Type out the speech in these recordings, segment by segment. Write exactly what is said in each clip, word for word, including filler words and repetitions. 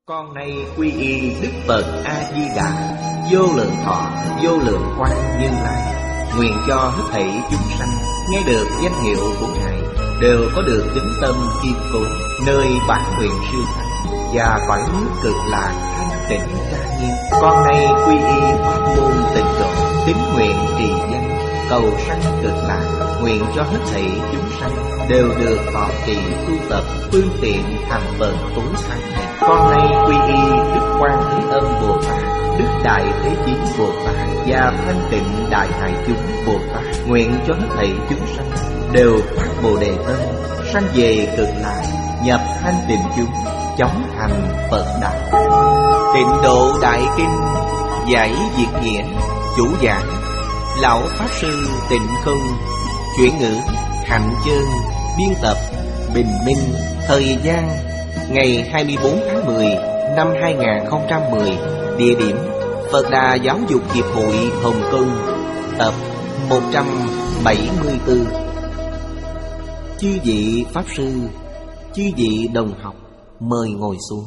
Con nay quy y Đức Phật A Di Đà, vô lượng thọ, vô lượng quang Như Lai. Nguyện cho hết thảy chúng sanh nghe được danh hiệu của Ngài đều có được tính tâm kiên cố, nơi bản nguyện siêu sanh và cõi nước cực lạc thanh tịnh trang nghiêm. Con nay quy y pháp môn tịnh độ, tín nguyện trì danh, cầu sanh cực lạc. Nguyện cho hết thảy chúng sanh đều được thọ trì tu tập phương tiện thành Phật tối thắng này. Con nay quy y Đức Quan Thế Âm Bồ Tát, Đức Đại Thế Chí Bồ Tát và Thanh Tịnh Đại Hải Chúng Bồ Tát. Nguyện cho hết thảy chúng sanh đều phát Bồ Đề tâm, sanh về cực lạc, nhập thanh tịnh chúng, chóng thành Phật đạo. Tịnh Độ Đại Kinh giải Việt nghĩa, chủ giảng Lão Pháp Sư Tịnh Không, chuyển ngữ Hạnh Chương, biên tập Bình Minh. Thời gian ngày hai mươi bốn tháng mười năm hai nghìn không trăm mười. Địa điểm Phật Đà Giáo dục Hiệp hội Hồng Kông. Tập một trăm bảy mươi tư. Chư vị Pháp Sư, chư vị đồng học, mời ngồi xuống.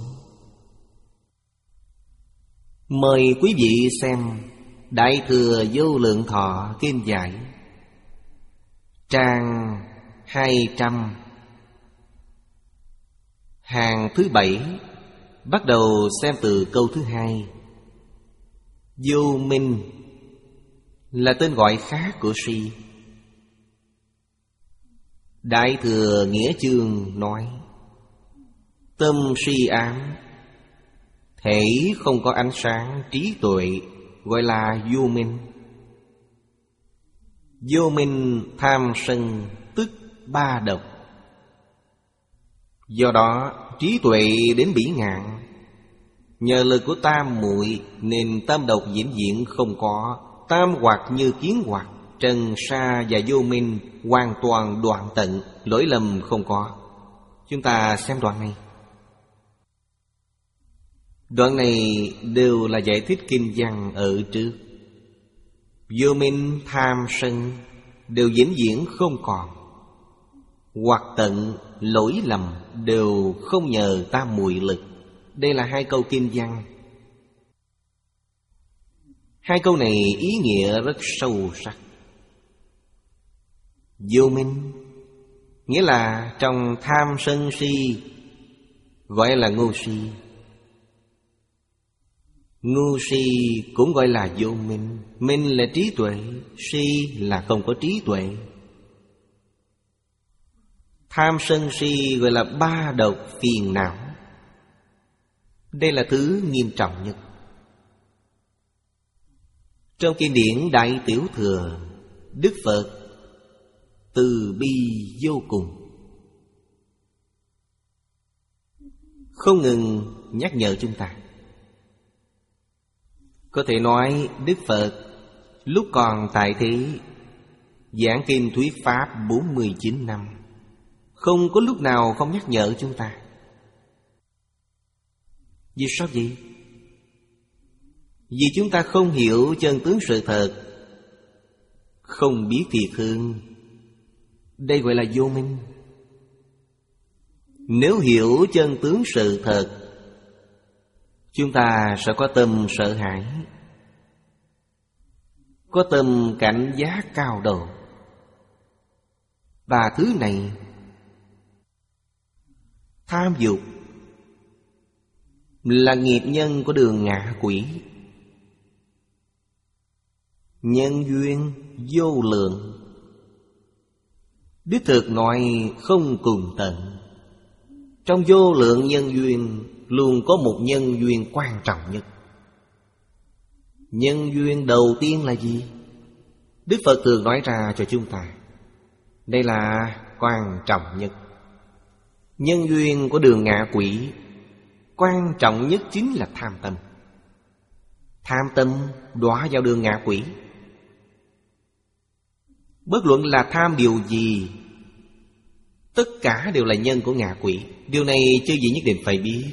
Mời quý vị xem Đại Thừa Vô Lượng Thọ Kinh Giải, trang hai trăm, hàng thứ bảy. Bắt đầu xem từ câu thứ hai. Vô minh là tên gọi khác của si. Đại Thừa Nghĩa Chương nói: tâm si ám, thể không có ánh sáng trí tuệ, gọi là vô minh. Vô minh tham sân tức ba độc. Do đó trí tuệ đến bỉ ngạn. Nhờ lực của tam muội nên tam độc vĩnh viễn không có. Tam hoặc như kiến hoặc, trần sa và vô minh hoàn toàn đoạn tận, lỗi lầm không có. Chúng ta xem đoạn này. Đoạn này đều là giải thích kinh văn ở trước. Vô minh tham sân đều vĩnh viễn không còn. Hoặc tận lỗi lầm đều không nhờ tam muội lực. Đây là hai câu kinh văn. Hai câu này ý nghĩa rất sâu sắc. Vô minh nghĩa là trong tham sân si, gọi là ngu si. Ngu si cũng gọi là vô minh. Minh là trí tuệ, si là không có trí tuệ. Tham sân si gọi là ba độc phiền não. Đây là thứ nghiêm trọng nhất. Trong kinh điển Đại Tiểu Thừa, Đức Phật từ bi vô cùng, không ngừng nhắc nhở chúng ta. Có thể nói Đức Phật lúc còn tại thế giảng kinh thuyết pháp bốn mươi chín năm, không có lúc nào không nhắc nhở chúng ta. Vì sao vậy? Vì chúng ta không hiểu chân tướng sự thật, không biết thiệt hơn. Đây gọi là vô minh. Nếu hiểu chân tướng sự thật, chúng ta sẽ có tâm sợ hãi, có tâm cảnh giác cao độ. Ba thứ này, tham dục là nghiệp nhân của đường ngạ quỷ. Nhân duyên vô lượng, đích thực nói không cùng tận. Trong vô lượng nhân duyên luôn có một nhân duyên quan trọng nhất. Nhân duyên đầu tiên là gì? Đức Phật thường nói ra cho chúng ta. Đây là quan trọng nhất. Nhân duyên của đường ngạ quỷ quan trọng nhất chính là tham tâm. Tham tâm đọa vào đường ngạ quỷ. Bất luận là tham điều gì, tất cả đều là nhân của ngạ quỷ. Điều này chư vị nhất định phải biết.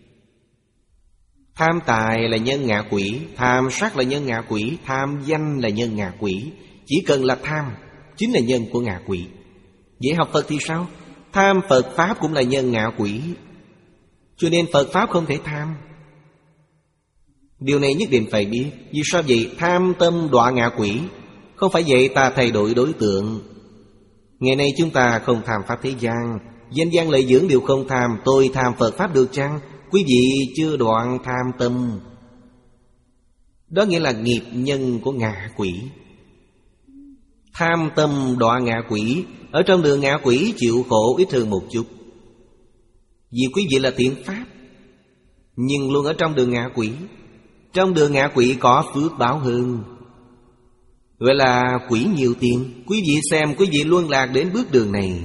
Tham tài là nhân ngạ quỷ, tham sắc là nhân ngạ quỷ, tham danh là nhân ngạ quỷ. Chỉ cần là tham chính là nhân của ngạ quỷ. Vậy học Phật thì sao? Tham Phật Pháp cũng là nhân ngạ quỷ. Cho nên Phật Pháp không thể tham. Điều này nhất định phải biết. Vì sao vậy? Tham tâm đọa ngạ quỷ. Không phải vậy ta thay đổi đối tượng. Ngày nay chúng ta không tham Pháp thế gian, danh văn lợi dưỡng đều không tham. Tôi tham Phật Pháp được chăng? Quý vị chưa đoạn tham tâm. Đó nghĩa là nghiệp nhân của ngạ quỷ. Tham tâm đọa ngạ quỷ. Ở trong đường ngạ quỷ chịu khổ ít hơn một chút, vì quý vị là thiện pháp, nhưng luôn ở trong đường ngạ quỷ. Trong đường ngạ quỷ có phước báo hơn, gọi là quỷ nhiều tiền. Quý vị xem, quý vị luân lạc đến bước đường này.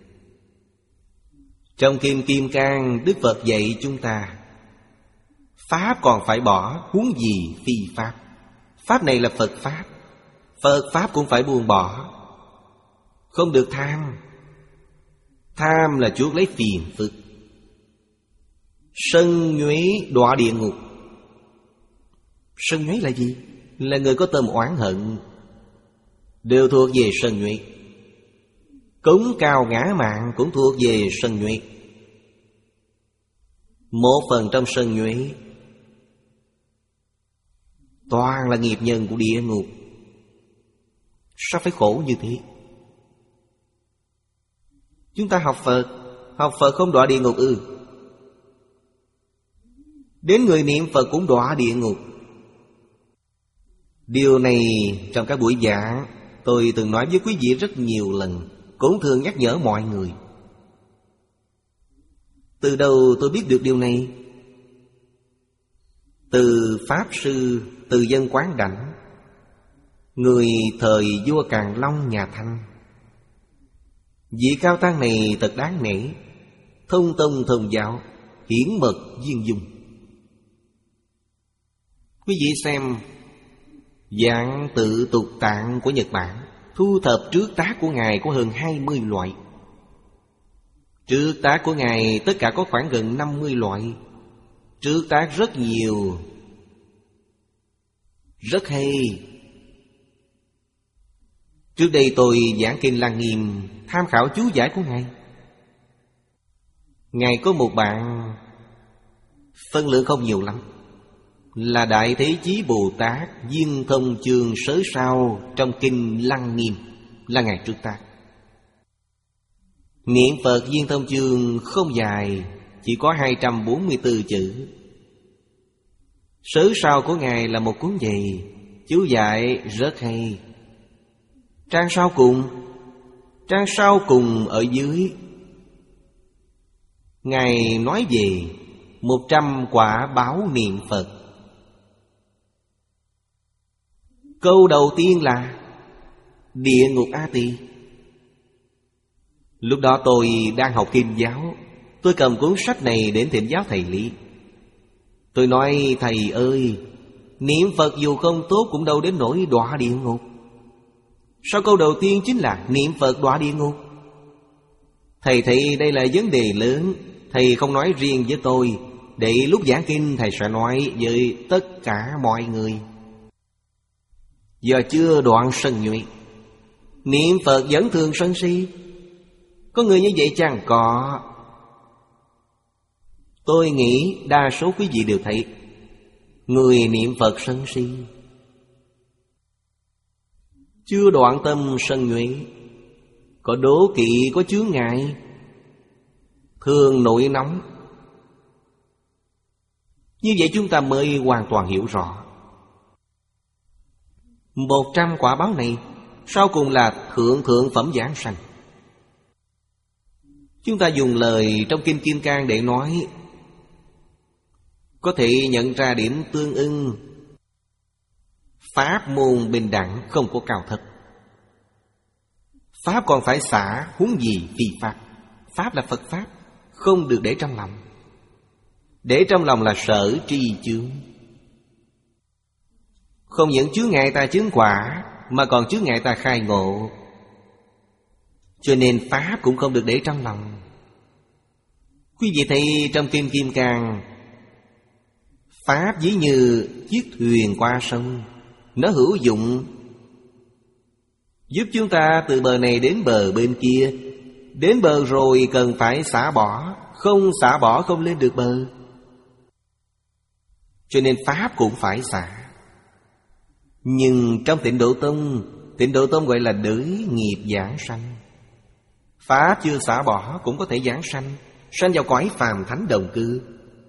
Trong Kim Kim Cang, Đức Phật dạy chúng ta Pháp còn phải bỏ, huống gì phi Pháp. Pháp này là Phật Pháp, Phật Pháp cũng phải buông bỏ. Không được tham. Tham là chuốc lấy phiền phức. Sân nhuế đọa địa ngục. Sân nhuế là gì? Là người có tâm oán hận, đều thuộc về sân nhuế. Cống cao ngã mạn cũng thuộc về sân nhuế. Một phần trong sân nhuế toàn là nghiệp nhân của địa ngục. Sao phải khổ như thế? Chúng ta học Phật, học Phật không đọa địa ngục ư? Ừ. Đến người niệm Phật cũng đọa địa ngục. Điều này trong các buổi giảng tôi từng nói với quý vị rất nhiều lần, cũng thường nhắc nhở mọi người. Từ đâu tôi biết được điều này? Từ Pháp Sư Từ Dân Quán Đảnh, người thời vua Càn Long nhà Thanh. Vị cao tăng này thật đáng nể, thông tông thông giáo, hiển mật viên dung. Quý vị xem Dạng Tự Tục Tạng của Nhật Bản, thu thập trước tác của Ngài có hơn hai mươi loại. Trước tác của Ngài tất cả có khoảng gần năm mươi loại. Trước tác rất nhiều, rất hay. Trước đây tôi giảng Kinh Lăng Nghiêm, tham khảo chú giải của Ngài. Ngài có một bạn, phân lượng không nhiều lắm, là Đại Thế Chí Bồ Tát Viên Thông Chương Sớ Sao trong Kinh Lăng Nghiêm, là Ngài trước tác. Niệm Phật Viên Thông Chương không dài, chỉ có hai trăm bốn mươi tư chữ. Sớ Sao của Ngài là một cuốn dày, chú giải rất hay. Trang sau cùng, trang sau cùng ở dưới, Ngài nói về một trăm quả báo niệm Phật. Câu đầu tiên là địa ngục A Tỳ. Lúc đó tôi đang học Kim giáo, tôi cầm cuốn sách này đến thỉnh giáo thầy Lý. Tôi nói: thầy ơi, niệm Phật dù không tốt cũng đâu đến nỗi đọa địa ngục. Sau câu đầu tiên chính là niệm Phật đọa địa ngục. Thầy thấy đây là vấn đề lớn, thầy không nói riêng với tôi, để lúc giảng kinh thầy sẽ nói với tất cả mọi người. Giờ chưa đoạn sân nhuệ, niệm Phật vẫn thường sân si. Có người như vậy chẳng? Có. Tôi nghĩ đa số quý vị đều thấy người niệm Phật sân si, chưa đoạn tâm sân nhuệ, có đố kỵ, có chướng ngại, thường nổi nóng. Như vậy chúng ta mới hoàn toàn hiểu rõ. Một trăm quả báo này sau cùng là thượng thượng phẩm giảng sanh. Chúng ta dùng lời trong Kinh Kim Cang để nói, có thể nhận ra điểm tương ưng. Pháp môn bình đẳng, không có cao thấp. Pháp còn phải xả, huống gì phi Pháp. Pháp là Phật Pháp, không được để trong lòng. Để trong lòng là sở tri chướng. Không những chướng ngại ta chứng quả, mà còn chướng ngại ta khai ngộ. Cho nên Pháp cũng không được để trong lòng. Quý vị thấy trong Kinh Kim Cang, Pháp ví như chiếc thuyền qua sông, nó hữu dụng, giúp chúng ta từ bờ này đến bờ bên kia. Đến bờ rồi cần phải xả bỏ, không xả bỏ không lên được bờ. Cho nên Pháp cũng phải xả. Nhưng trong Tịnh Độ Tông, Tịnh Độ Tông gọi là đới nghiệp giảng sanh. Pháp chưa xả bỏ cũng có thể giảng sanh, sanh vào cõi phàm thánh đồng cư.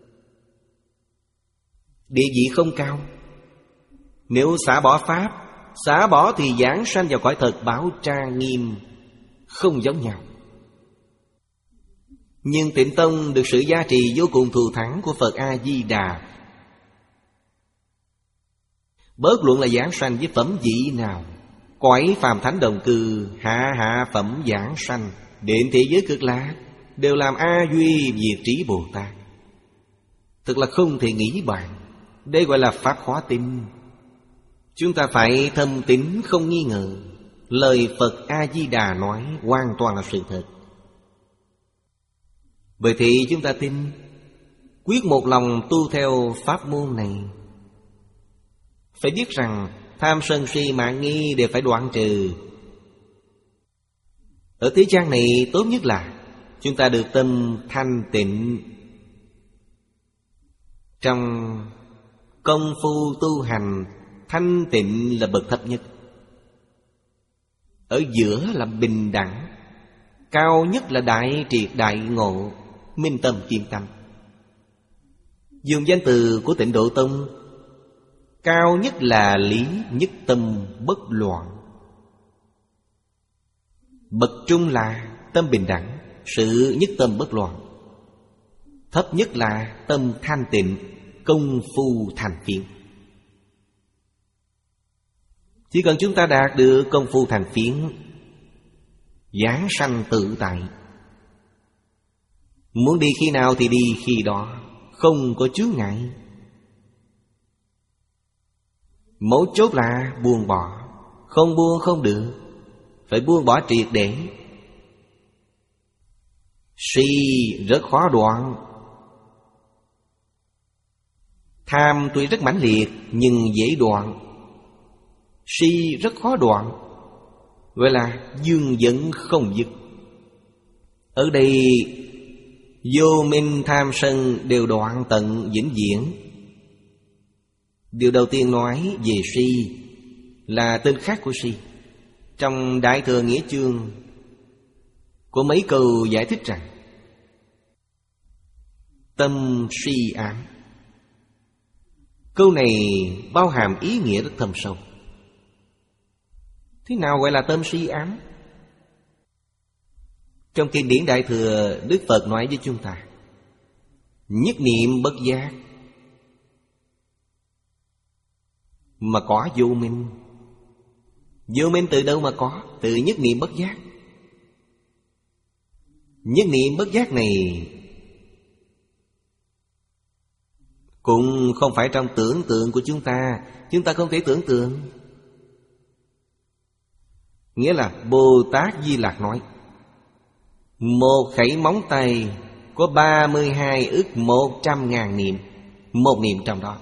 Địa vị không cao. Nếu xả bỏ Pháp, xả bỏ thì giảng sanh vào cõi thật bảo trang nghiêm, không giống nhau. Nhưng Tịnh Tông được sự gia trì vô cùng thù thắng của Phật A-di-đà. Bớt luận là giảng sanh với phẩm vị nào, cõi phàm thánh đồng cư, hạ hạ phẩm giảng sanh, đến thế giới cực lạc, đều làm A Duy Diệt Trí Bồ Tát. Thật là không thể nghĩ bàn. Đây gọi là Pháp khóa tin. Chúng ta phải thâm tín không nghi ngờ. Lời Phật A-di-đà nói hoàn toàn là sự thật. Bởi thì chúng ta tin, quyết một lòng tu theo pháp môn này. Phải biết rằng tham sân si mạn nghi đều phải đoạn trừ. Ở thế gian này tốt nhất là chúng ta được tâm thanh tịnh. Trong công phu tu hành, thanh tịnh là bậc thấp nhất. Ở giữa là bình đẳng. Cao nhất là đại triệt đại ngộ, minh tâm kiên tâm. Dùng danh từ của Tịnh Độ Tông, cao nhất là lý nhất tâm bất loạn. Bậc trung là tâm bình đẳng, sự nhất tâm bất loạn. Thấp nhất là tâm thanh tịnh, công phu thành phiến. Chỉ cần chúng ta đạt được công phu thành phiến, giảng sanh tự tại, muốn đi khi nào thì đi khi đó, không có chướng ngại. Mấu chốt là buông bỏ. Không buông không được, phải buông bỏ triệt để. Si rất khó đoạn. Tham tuy rất mãnh liệt nhưng dễ đoạn. Si rất khó đoạn, gọi là dương dẫn không dứt. Ở đây vô minh tham sân đều đoạn tận vĩnh viễn. Điều đầu tiên nói về si là tên khác của si. Trong Đại Thừa Nghĩa Chương có mấy câu giải thích rằng tâm si ám. Câu này bao hàm ý nghĩa rất thâm sâu. Thế nào gọi là tâm si ám? Trong kinh điển Đại Thừa, Đức Phật nói với chúng ta, nhất niệm bất giác mà có vô minh. Vô minh từ đâu mà có? Từ nhất niệm bất giác. Nhất niệm bất giác này cũng không phải trong tưởng tượng của chúng ta. Chúng ta không thể tưởng tượng. Nghĩa là Bồ Tát Di Lặc nói, một khẩy móng tay có ba mươi hai ức một trăm ngàn niệm. Một niệm trong đó.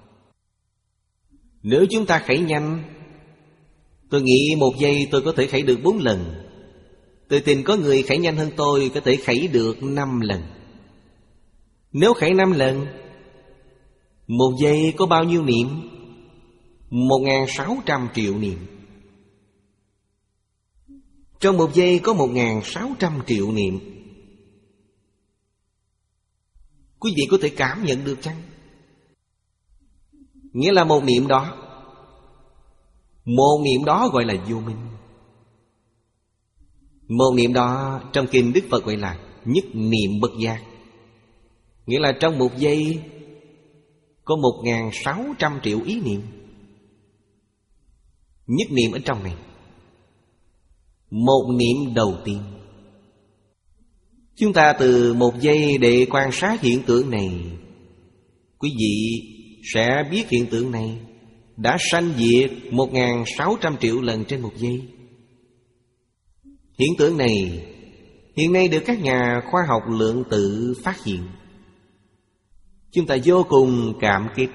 Nếu chúng ta khẩy nhanh, tôi nghĩ một giây tôi có thể khẩy được bốn lần. Tôi tin có người khẩy nhanh hơn tôi có thể khẩy được năm lần. Nếu khẩy năm lần, một giây có bao nhiêu niệm? Một ngàn sáu trăm triệu niệm. Trong một giây có một ngàn sáu trăm triệu niệm. Quý vị có thể cảm nhận được chăng? Nghĩa là một niệm đó, một niệm đó gọi là vô minh. Một niệm đó trong kinh Đức Phật gọi là nhất niệm bất giác. Nghĩa là trong một giây có một ngàn sáu trăm triệu ý niệm. Nhất niệm ở trong này, một niệm đầu tiên. Chúng ta từ một giây để quan sát hiện tượng này, quý vị sẽ biết hiện tượng này đã sanh diệt một ngàn sáu trăm triệu lần trên một giây. Hiện tượng này hiện nay được các nhà khoa học lượng tử phát hiện. Chúng ta vô cùng cảm kích.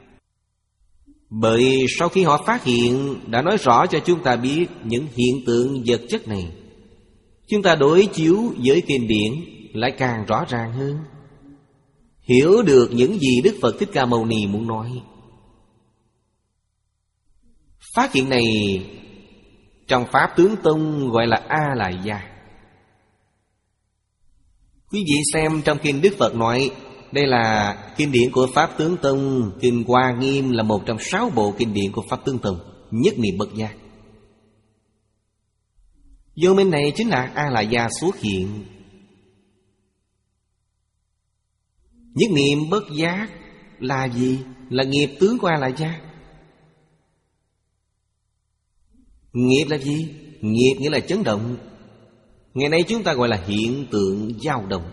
Bởi sau khi họ phát hiện đã nói rõ cho chúng ta biết những hiện tượng vật chất này Chúng ta đối chiếu với kinh điển lại càng rõ ràng hơn, hiểu được những gì Đức Phật Thích Ca Mâu Ni muốn nói. Phát hiện này trong Pháp Tướng Tông gọi là A-lại gia. Quý vị xem trong kinh Đức Phật nói, đây là kinh điển của Pháp Tướng Tông. Kinh Hoa Nghiêm là một trong sáu bộ kinh điển của Pháp Tướng Tông. Nhất niệm bất giác, vô minh này chính là A-lại gia xuất hiện. Nhất niệm bất giác là gì? Là nghiệp tướng của A-lại gia. Nghiệp là gì? Nghiệp nghĩa là chấn động. Ngày nay chúng ta gọi là hiện tượng dao động.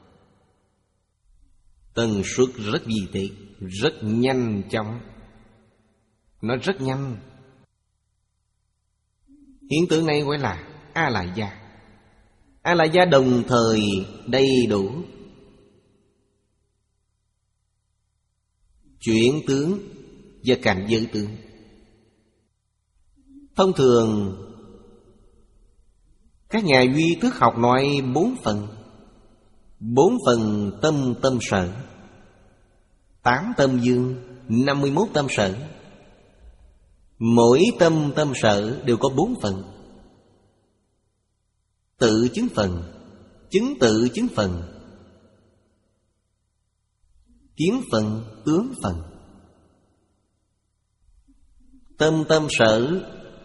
Tần suất rất vi tế, rất nhanh chóng. Nó rất nhanh. Hiện tượng này gọi là A-lại gia. A-lại gia đồng thời đầy đủ chuyển tướng và cảnh giới tướng. Thông thường các nhà duy thức học nói bốn phần. Bốn phần tâm tâm sở, tám tâm dương, năm mươi mốt tâm sở. Mỗi tâm tâm sở đều có bốn phần. Tự chứng phần, chứng tự chứng phần, kiến phần, tướng phần. Tâm tâm sở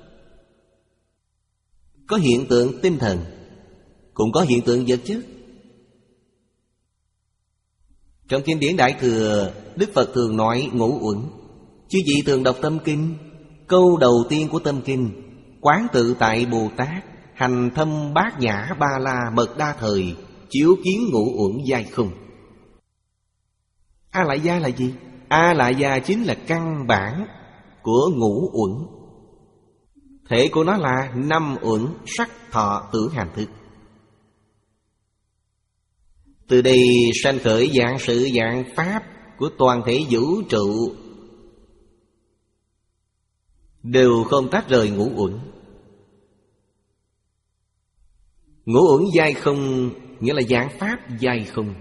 có hiện tượng tinh thần, cũng có hiện tượng vật chất. Trong kinh điển Đại Thừa, Đức Phật thường nói ngũ uẩn. Chư vị thường đọc Tâm Kinh, câu đầu tiên của Tâm Kinh: Quán tự tại Bồ Tát, hành thâm bát nhã ba la mật đa thời, chiếu kiến ngũ uẩn giai không. A-lại gia là gì? A-lại gia chính là căn bản của ngũ uẩn. Thể của nó là năm uẩn: sắc, thọ, tưởng, hành, thức. Từ đây sanh khởi dạng sự dạng pháp của toàn thể vũ trụ, đều không tách rời ngũ uẩn. Ngũ uẩn giai không nghĩa là dạng pháp giai không.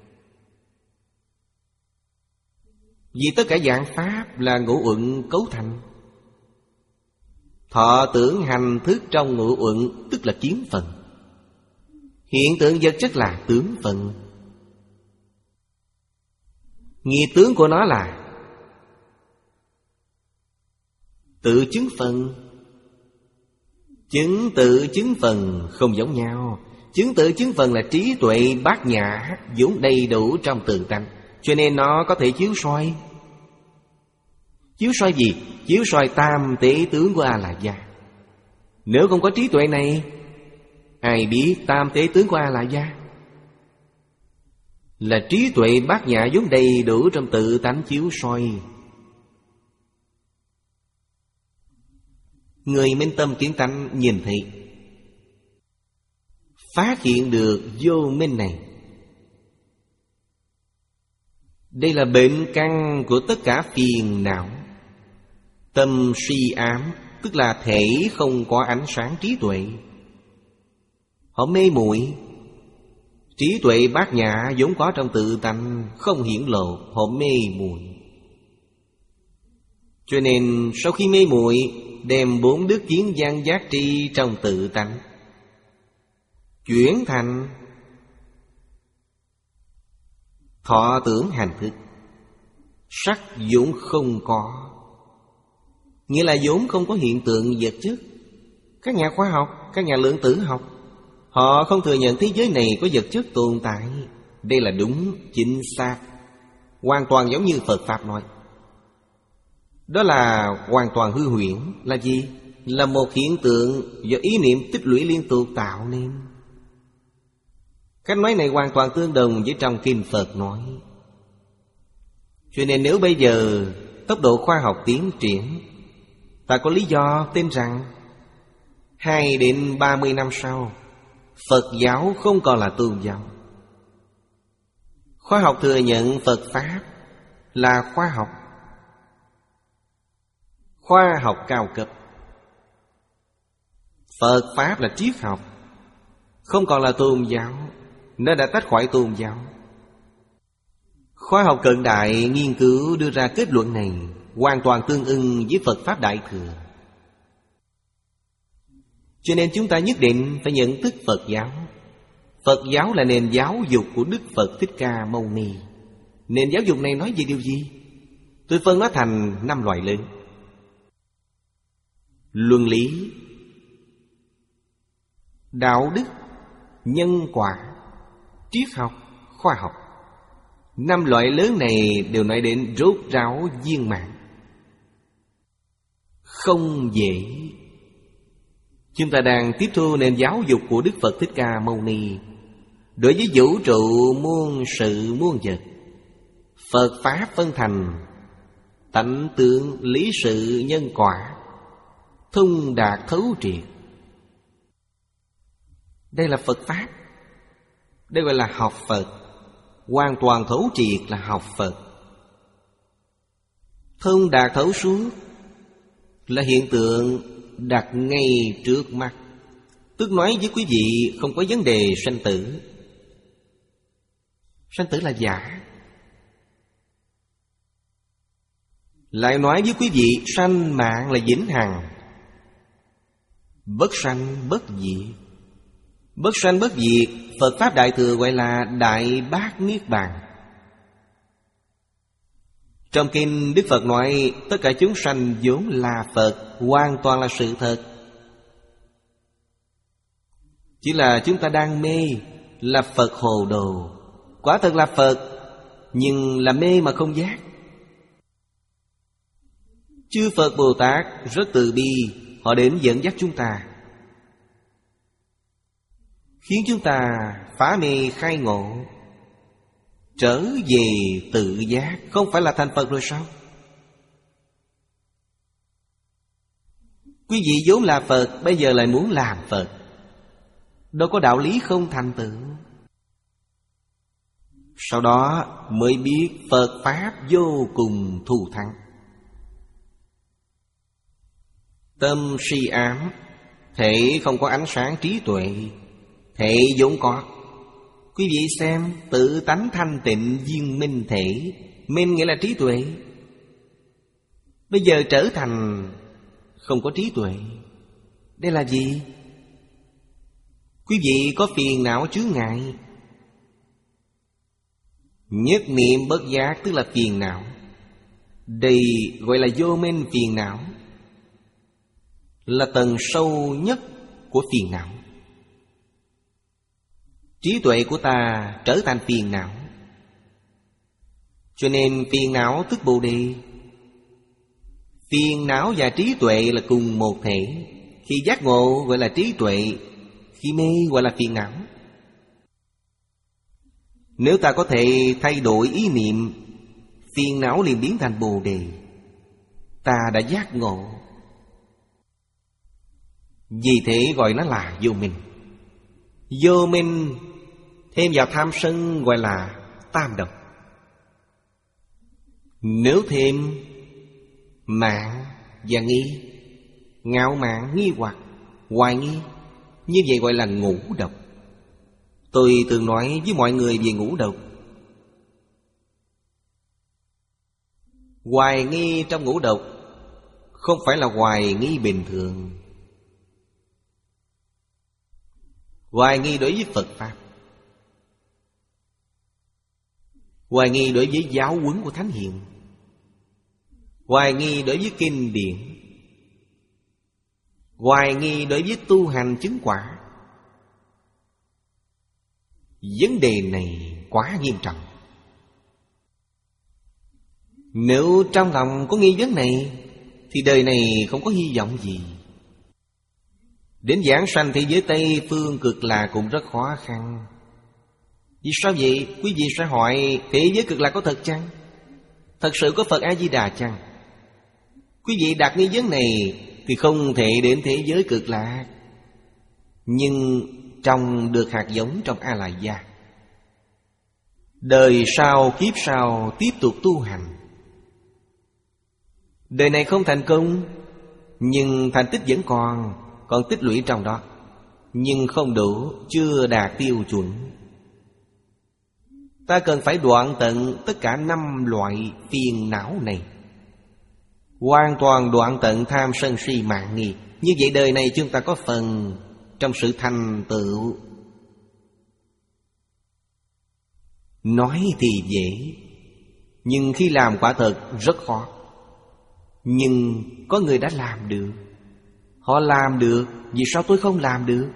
Vì tất cả dạng pháp là ngũ uẩn cấu thành. Thọ tưởng hành thức trong ngũ uẩn tức là kiến phần. Hiện tượng vật chất là tướng phần. Nghiệp tướng của nó là tự chứng phần. Chứng tự chứng phần không giống nhau. Chứng tự chứng phần là trí tuệ bát nhã vốn đầy đủ trong tự tánh, cho nên nó có thể chiếu soi. Chiếu soi gì? Chiếu soi tam tế tướng của A-lại gia. Nếu không có trí tuệ này, ai biết tam tế tướng của A-lại gia? Là trí tuệ bát nhã vốn đầy đủ trong tự tánh chiếu soi. Người minh tâm kiến tánh nhìn thấy, phát hiện được vô minh này. Đây là bệnh căn của tất cả phiền não. Tâm si ám tức là thể không có ánh sáng trí tuệ. Họ mê muội. Trí tuệ bát nhã vốn có trong tự tánh không hiển lộ, họ mê muội. Cho nên sau khi mê muội, đem bốn đức kiến văn giác tri trong tự tánh chuyển thành thọ tưởng hành thức. Sắc vốn không có, nghĩa là vốn không có hiện tượng vật chất. Các nhà khoa học, các nhà lượng tử học, họ không thừa nhận thế giới này có vật chất tồn tại. Đây là đúng, chính xác, hoàn toàn giống như Phật Pháp nói. Đó là hoàn toàn hư huyễn. Là gì? Là một hiện tượng do ý niệm tích lũy liên tục tạo nên. Cách nói này hoàn toàn tương đồng với trong kinh Phật nói. Cho nên nếu bây giờ tốc độ khoa học tiến triển, ta có lý do tin rằng Hai đến ba mươi năm sau, Phật giáo không còn là tôn giáo. Khoa học thừa nhận Phật Pháp là khoa học, khoa học cao cấp. Phật Pháp là triết học, không còn là tôn giáo. Nó đã tách khỏi tôn giáo. Khoa học cận đại nghiên cứu đưa ra kết luận này hoàn toàn tương ưng với Phật Pháp Đại Thừa. Cho nên chúng ta nhất định phải nhận thức Phật giáo. Phật giáo là nền giáo dục của Đức Phật Thích Ca Mâu Ni. Nền giáo dục này nói về điều gì? Tôi phân nó thành năm loại lớn: luân lý, đạo đức, nhân quả, triết học, khoa học. Năm loại lớn này đều nói đến rốt ráo viên mãn, không dễ. Chúng ta đang tiếp thu nền giáo dục của Đức Phật Thích Ca Mâu Ni. Đối với vũ trụ muôn sự muôn vật, Phật Pháp phân thành tánh tướng, lý sự, nhân quả, thông đạt thấu triệt. Đây là Phật Pháp. Đây gọi là học Phật. Hoàn toàn thấu triệt là học Phật. Thông đạt thấu suốt là hiện tượng đặt ngay trước mắt. Tức nói với quý vị không có vấn đề sanh tử. Sanh tử là giả. Lại nói với quý vị sanh mạng là vĩnh hằng, bất sanh bất diệt. Bất sanh bất diệt, Phật Pháp Đại Thừa gọi là Đại Bát Niết Bàn. Trong kinh Đức Phật nói tất cả chúng sanh vốn là Phật, hoàn toàn là sự thật. Chỉ là chúng ta đang mê, là Phật hồ đồ. Quả thật là Phật, nhưng là mê mà không giác. Chư Phật Bồ Tát rất từ bi, họ đến dẫn dắt chúng ta, khiến chúng ta phá mê khai ngộ, trở về tự giác. Không phải là thành Phật rồi sao? Quý vị vốn là Phật, bây giờ lại muốn làm Phật, đâu có đạo lý không thành tựu. Sau đó mới biết Phật Pháp vô cùng thù thắng. Tâm si ám, thể không có ánh sáng trí tuệ. Thể vốn có. Quý vị xem, tự tánh thanh tịnh viên minh thể. Minh nghĩa là trí tuệ. Bây giờ trở thành không có trí tuệ. Đây là gì? Quý vị có phiền não chướng ngại. Nhất niệm bất giác tức là phiền não. Đây gọi là vô minh phiền não, là tầng sâu nhất của phiền não. Trí tuệ của ta trở thành phiền não. Cho nên phiền não tức Bồ Đề. Phiền não và trí tuệ là cùng một thể. Khi giác ngộ gọi là trí tuệ, khi mê gọi là phiền não. Nếu ta có thể thay đổi ý niệm, phiền não liền biến thành Bồ Đề. Ta đã giác ngộ. Vì thế gọi nó là vô minh. Vô minh thêm vào tham sân gọi là tam độc. Nếu thêm mạn và nghi, ngạo mạn, nghi hoặc, hoài nghi, như vậy gọi là ngũ độc. Tôi thường nói với mọi người về ngũ độc. Hoài nghi trong ngũ độc không phải là hoài nghi bình thường. Hoài nghi đối với Phật Pháp, hoài nghi đối với giáo huấn của Thánh Hiền, hoài nghi đối với kinh điển, hoài nghi đối với tu hành chứng quả. Vấn đề này quá nghiêm trọng. Nếu trong lòng có nghi vấn này thì đời này không có hy vọng gì. Đến giảng sanh thế giới Tây phương cực lạc cũng rất khó khăn. Vì sao vậy? Quý vị sẽ hỏi thế giới cực lạc có thật chăng? Thật sự có Phật A-di-đà chăng? Quý vị đặt nghi vấn này thì không thể đến thế giới cực lạc, nhưng trồng được hạt giống trong A-la gia. Đời sau kiếp sau tiếp tục tu hành. Đời này không thành công, nhưng thành tích vẫn còn, còn tích lũy trong đó. nhưng không đủ, chưa đạt tiêu chuẩn. Ta cần phải đoạn tận tất cả năm loại phiền não này, hoàn toàn đoạn tận tham sân si mạng nghi. Như vậy đời này chúng ta có phần trong sự thành tựu. Nói thì dễ, nhưng khi làm quả thật rất khó. Nhưng có người đã làm được. Họ làm được, vì sao tôi không làm được?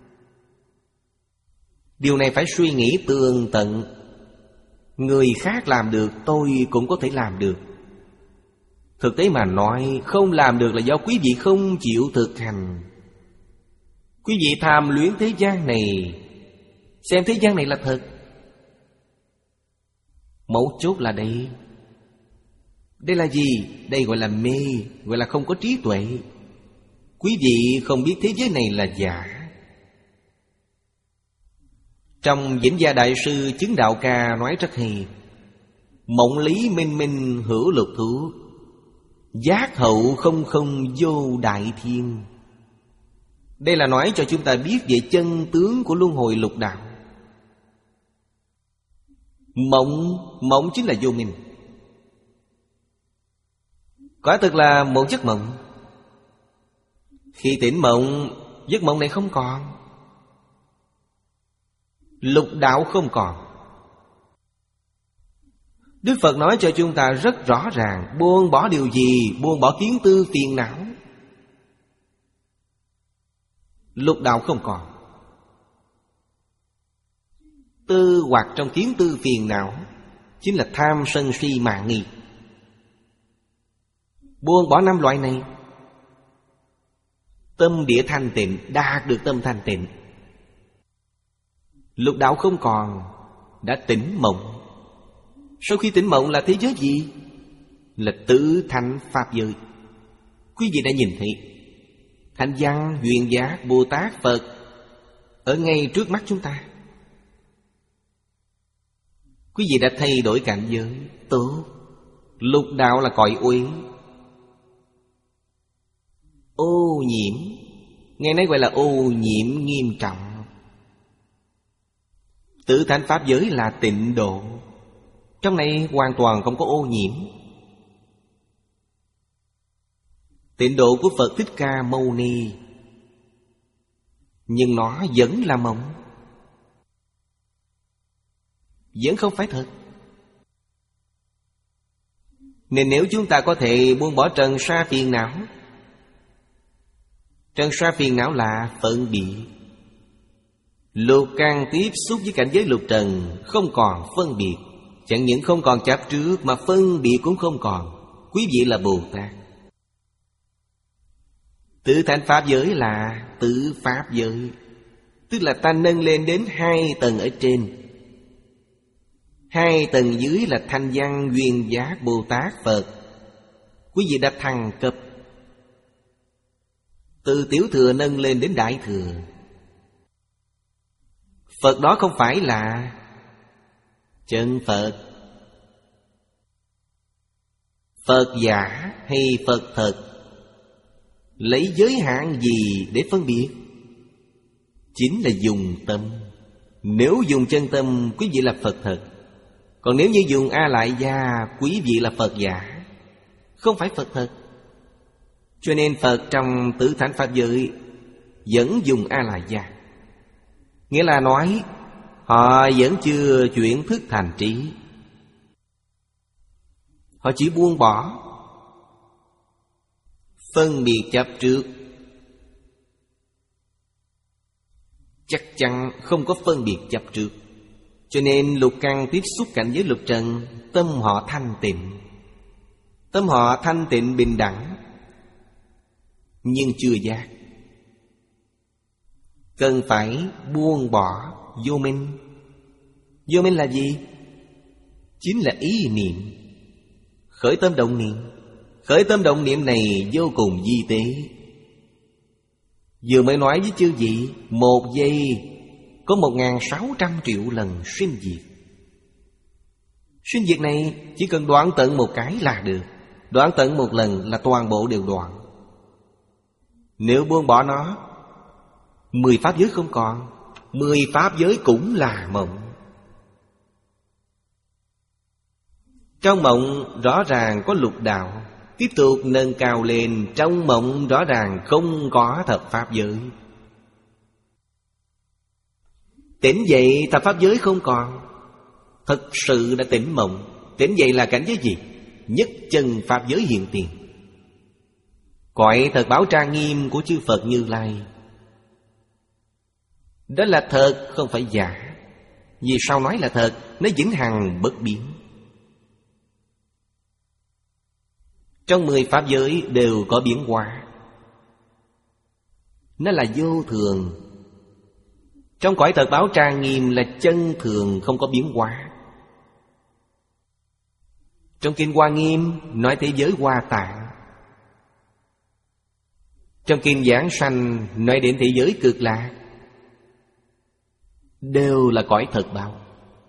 Điều này phải suy nghĩ tường tận. Người khác làm được, tôi cũng có thể làm được. Thực tế mà nói, không làm được là do quý vị không chịu thực hành. Quý vị tham luyến thế gian này, xem thế gian này là thật. Mấu chốt là đây. Đây là gì? Đây gọi là mê, gọi là không có trí tuệ. Quý vị không biết thế giới này là giả. Trong Vĩnh Gia Đại Sư Chứng Đạo Ca nói rất hay: mộng lý minh minh hữu lục thú, giác hậu không không vô đại thiên. Đây là nói cho chúng ta biết về chân tướng của luân hồi lục đạo. Mộng, mộng chính là vô minh. Quả thực là một giấc mộng. Khi tỉnh mộng, giấc mộng này không còn, lục đạo không còn. Đức Phật nói cho chúng ta rất rõ ràng: buông bỏ điều gì? Buông bỏ kiến tư phiền não. Lục đạo không còn. Tư hoặc trong kiến tư phiền não chính là tham sân si mạng nghi. Buông bỏ năm loại này, tâm địa thanh tịnh, đạt được tâm thanh tịnh. Lục đạo không còn, đã tỉnh mộng. Sau khi tỉnh mộng là thế giới gì? Là tứ thánh pháp giới. Quý vị đã nhìn thấy Thanh Văn, Duyên Giác, Bồ Tát, Phật ở ngay trước mắt chúng ta. Quý vị đã thay đổi cảnh giới. Tốt. Lục đạo là cõi uế, ô nhiễm. Ngày nay gọi là ô nhiễm nghiêm trọng. Tứ thánh pháp giới là tịnh độ. Trong này hoàn toàn không có ô nhiễm. Tịnh độ của Phật Thích Ca Mâu Ni, nhưng nó vẫn là mộng, vẫn không phải thật. Nên nếu chúng ta có thể buông bỏ trần sa phiền não. Trần sa phiền não là phân biệt. Lục căn tiếp xúc với cảnh giới lục trần, không còn phân biệt. Chẳng những không còn chấp trước, mà phân biệt cũng không còn. Quý vị là Bồ Tát. Tứ thánh pháp giới là tứ pháp giới, tức là ta nâng lên đến hai tầng ở trên. Hai tầng dưới là Thanh Văn, Duyên Giác, Bồ Tát, Phật. Quý vị đã thăng cấp từ tiểu thừa nâng lên đến đại thừa. Phật đó không phải là chân Phật, Phật giả hay Phật thật. Lấy giới hạn gì để phân biệt? Chính là dùng tâm. Nếu dùng chân tâm, quý vị là Phật thật. Còn nếu như dùng A-lại gia, quý vị là Phật giả, không phải Phật thật. Cho nên Phật trong tứ thánh pháp giới vẫn dùng A-lại gia. Nghĩa là nói họ vẫn chưa chuyển thức thành trí. Họ chỉ buông bỏ phân biệt chấp trước. Chắc chắn không có phân biệt chấp trước. Cho nên lục căn tiếp xúc cảnh giới lục trần, tâm họ thanh tịnh. Tâm họ thanh tịnh bình đẳng, nhưng chưa giác. Cần phải buông bỏ vô minh. Vô minh là gì? Chính là ý niệm. Khởi tâm động niệm. Khởi tâm động niệm này vô cùng vi tế. Vừa mới nói với chư vị, một giây có một nghìn sáu trăm triệu lần sinh diệt. Sinh diệt này chỉ cần đoạn tận một cái là được. Đoạn tận một lần là toàn bộ đều đoạn. Nếu buông bỏ nó, Mười pháp giới không còn, mười pháp giới cũng là mộng. Trong mộng rõ ràng có lục đạo, tiếp tục nâng cao lên, trong mộng rõ ràng không có thập pháp giới. Tỉnh dậy thập pháp giới không còn, thật sự đã tỉnh mộng. Tỉnh dậy là cảnh giới gì? Nhất chân pháp giới hiện tiền. Cõi thật báo trang nghiêm của chư Phật Như Lai, đó là thật, không phải giả. Vì sao nói là thật? Nó vĩnh hằng bất biến. Trong mười pháp giới đều có biến hóa, nó là vô thường. Trong cõi thật báo trang nghiêm là chân thường, không có biến hóa. Trong kinh Hoa Nghiêm nói thế giới Hoa Tạng, trong kinh Giảng Sanh nói đến thế giới Cực Lạc, đều là cõi thật báo.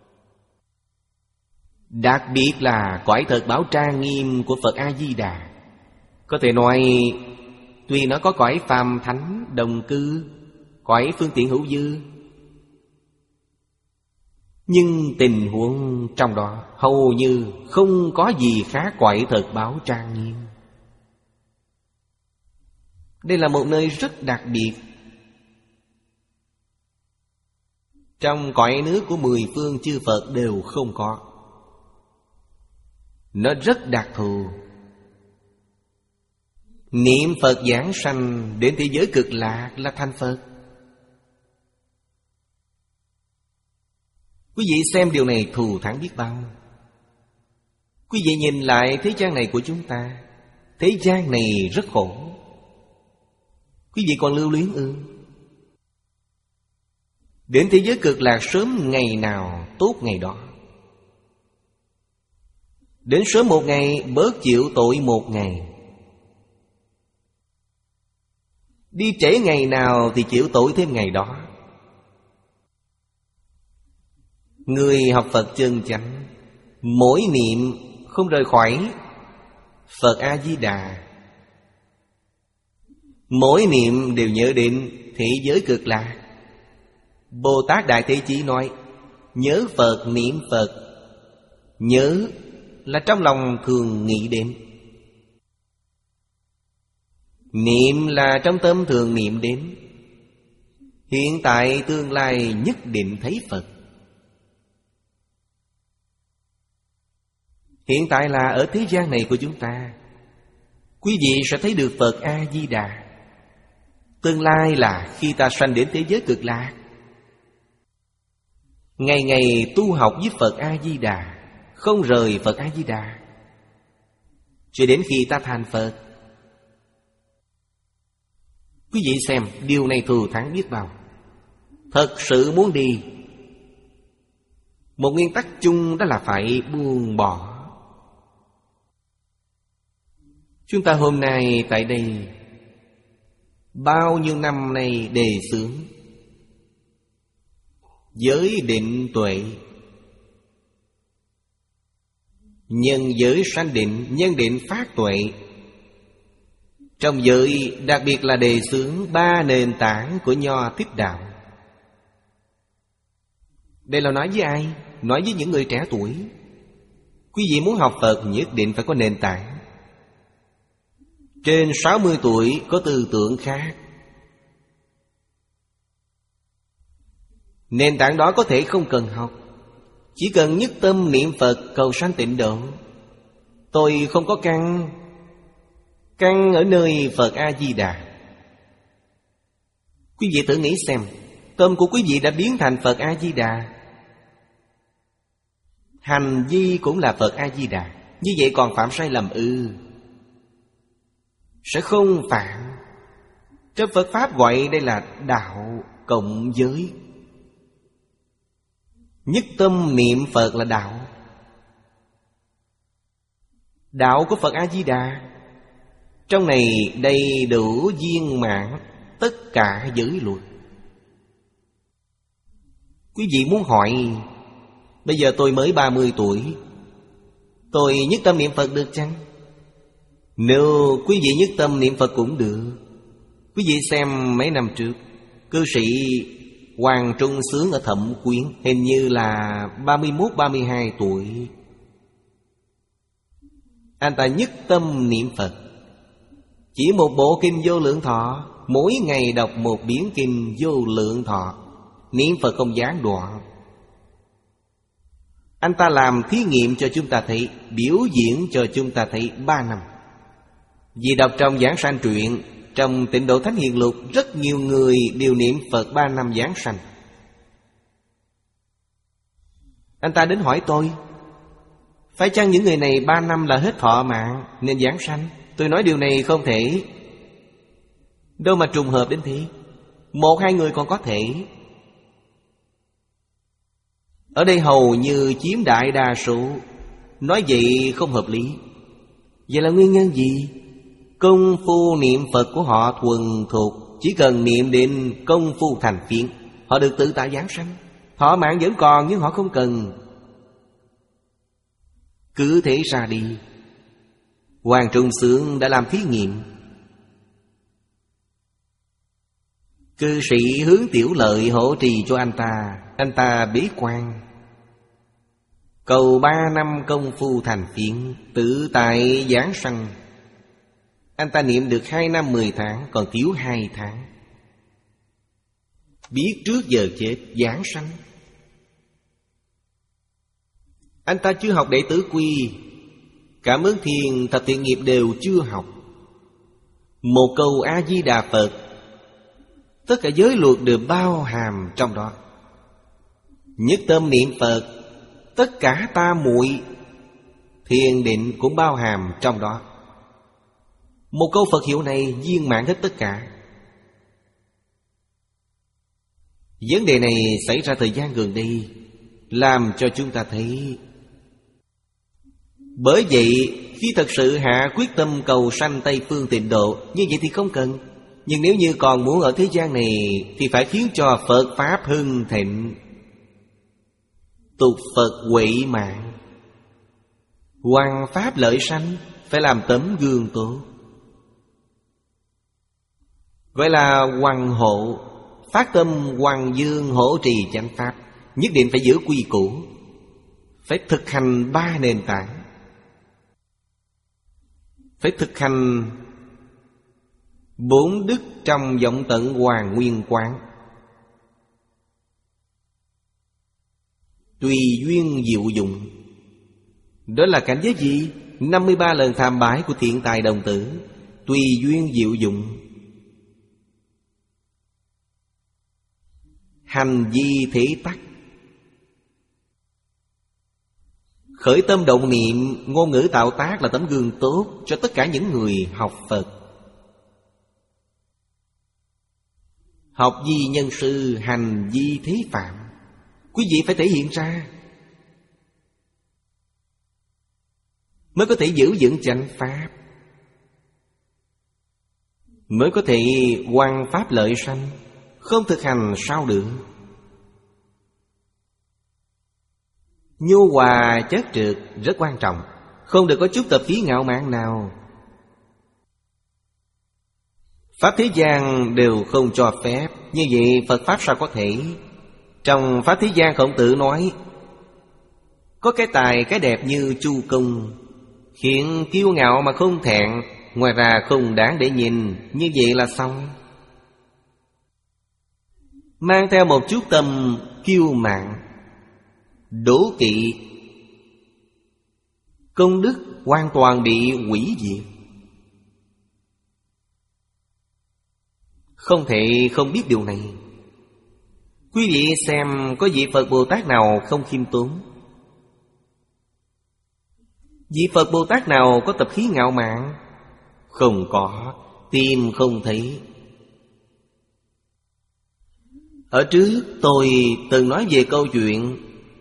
Đặc biệt là cõi thật báo trang nghiêm của Phật A-di-đà. Có thể nói, tuy nó có cõi phàm thánh đồng cư, cõi phương tiện hữu dư, nhưng tình huống trong đó hầu như không có gì khác cõi thật báo trang nghiêm. Đây là một nơi rất đặc biệt. Trong cõi nước của mười phương chư Phật đều không có. Nó rất đặc thù. Niệm Phật giảng sanh đến thế giới Cực Lạc là thành Phật. Quý vị xem điều này thù thắng biết bao. Quý vị nhìn lại thế gian này của chúng ta, thế gian này rất khổ. Quý vị còn lưu luyến ư? Đến thế giới Cực Lạc sớm ngày nào tốt ngày đó. Đến sớm một ngày bớt chịu tội một ngày. Đi trễ ngày nào thì chịu tội thêm ngày đó. Người học Phật chân chánh, mỗi niệm không rời khỏi Phật A-di-đà, mỗi niệm đều nhớ đến thế giới Cực Lạc. Bồ Tát Đại Thế Chí nói, nhớ Phật niệm Phật. Nhớ là trong lòng thường nghĩ đến, niệm là trong tâm thường niệm đến. Hiện tại tương lai nhất định thấy Phật. Hiện tại là ở thế gian này của chúng ta, quý vị sẽ thấy được Phật A-di-đà. Tương lai là khi ta sanh đến thế giới Cực Lạc, ngày ngày tu học với Phật A-di-đà, không rời Phật A-di-đà, cho đến khi ta thành Phật. Quý vị xem, điều này thù thắng biết bao. Thật sự muốn đi, một nguyên tắc chung đó là phải buông bỏ. Chúng ta hôm nay tại đây, bao nhiêu năm nay đề xướng giới định tuệ, nhân giới sanh định, nhân định phát tuệ. Trong giới đặc biệt là đề xướng ba nền tảng của Nho Thích Đạo. Đây là nói với ai? Nói với những người trẻ tuổi. Quý vị muốn học Phật nhất định phải có nền tảng. Trên sáu mươi tuổi có tư tưởng khác, nền tảng đó có thể không cần học, chỉ cần nhất tâm niệm Phật cầu sanh tịnh độ. Tôi không có căn, căn ở nơi Phật A-di-đà. Quý vị thử nghĩ xem, tâm của quý vị đã biến thành Phật A-di-đà, hành vi cũng là Phật A-di-đà, như vậy còn phạm sai lầm ư? Sẽ không phạm. Trong Phật Pháp gọi đây là đạo cộng giới. Nhất tâm niệm Phật là đạo, đạo của Phật A-di-đà. Trong này đầy đủ viên mãn tất cả giới luật. Quý vị muốn hỏi, bây giờ tôi mới ba mươi tuổi, tôi nhất tâm niệm Phật được chăng? Nếu quý vị nhất tâm niệm Phật cũng được. Quý vị xem mấy năm trước, Cư sĩ Hoàng Trung Xướng ở Thẩm Quyến, hình như là ba mươi mốt ba mươi hai tuổi. Anh ta nhất tâm niệm Phật. Chỉ một bộ kinh Vô Lượng Thọ, mỗi ngày đọc một biến kinh Vô Lượng Thọ, niệm Phật không gián đoạn. Anh ta làm thí nghiệm cho chúng ta thấy, biểu diễn cho chúng ta thấy ba năm. Vì đọc trong Giảng Sanh truyện, trong Tịnh Độ Thánh Hiền Lục, rất nhiều người đều niệm Phật ba năm giảng sanh. Anh ta đến hỏi tôi, phải chăng những người này ba năm là hết thọ mạng nên giảng sanh? Tôi nói điều này không thể. Đâu mà trùng hợp đến thế. Một hai người còn có thể. Ở đây hầu như chiếm đại đa số. Nói vậy không hợp lý. Vậy là nguyên nhân gì? Công phu niệm Phật của họ thuần thục, chỉ cần niệm đến công phu thành phiến, họ được tự tại giảng sanh. Thọ mạng vẫn còn nhưng họ không cần. Cứ thế ra đi. Hoàng Trung Xướng đã làm thí nghiệm. Cư sĩ Hướng Tiểu Lợi hỗ trì cho anh ta. Anh ta bế quan, cầu ba năm công phu thành phiến, tự tại giảng sanh. Anh ta niệm được hai năm mười tháng, còn thiếu hai tháng. Biết trước giờ chết giảng sanh. Anh ta chưa học Đệ Tử Quy, Cảm Ứng Thiền, Thập Thiện Nghiệp đều chưa học. Một câu A-di-đà Phật, tất cả giới luật đều bao hàm trong đó. Nhất tâm niệm Phật, tất cả ta muội thiền định cũng bao hàm trong đó. Một câu Phật hiệu này viên mãn hết tất cả. Vấn đề này xảy ra thời gian gần đây, làm cho chúng ta thấy. Bởi vậy, khi thật sự hạ quyết tâm cầu sanh Tây Phương Tịnh Độ, như vậy thì không cần. Nhưng nếu như còn muốn ở thế gian này, thì phải khiến cho Phật Pháp hưng thịnh, tục Phật huệ mạng, hoằng Pháp lợi sanh, phải làm tấm gương tốt. Gọi là hoằng hộ, phát tâm hoằng dương hỗ trì chánh Pháp. Nhất định phải giữ quy củ, phải thực hành ba nền tảng, phải thực hành bốn đức trong vọng tận Hoàn Nguyên Quán. Tùy duyên diệu dụng. Đó là cảnh giới gì? năm mươi ba lần tham bái của Thiện Tài Đồng Tử. Tùy duyên diệu dụng. Hành vi thế tắc. Khởi tâm động niệm, ngôn ngữ tạo tác là tấm gương tốt cho tất cả những người học Phật. Học vi nhân sư, hành vi thế phạm. Quý vị phải thể hiện ra, mới có thể giữ vững chánh Pháp, mới có thể hoằng Pháp lợi sanh. Không thực hành sao được? Nhu hòa chất trượt rất quan trọng, không được có chút tập khí ngạo mạn nào. Pháp thế gian đều không cho phép. Như vậy Phật Pháp sao có thể? Trong Pháp thế gian Khổng Tử nói, có cái tài cái đẹp như Chu Công, hiện kiêu ngạo mà không thẹn, ngoài ra không đáng để nhìn. Như vậy là xong. Mang theo một chút tâm kiêu mạn, đố kỵ, công đức hoàn toàn bị hủy diệt. Không thể không biết điều này. Quý vị xem có vị Phật Bồ Tát nào không khiêm tốn? Vị Phật Bồ Tát nào có tập khí ngạo mạn? Không có, tìm không thấy. Ở trước tôi từng nói về câu chuyện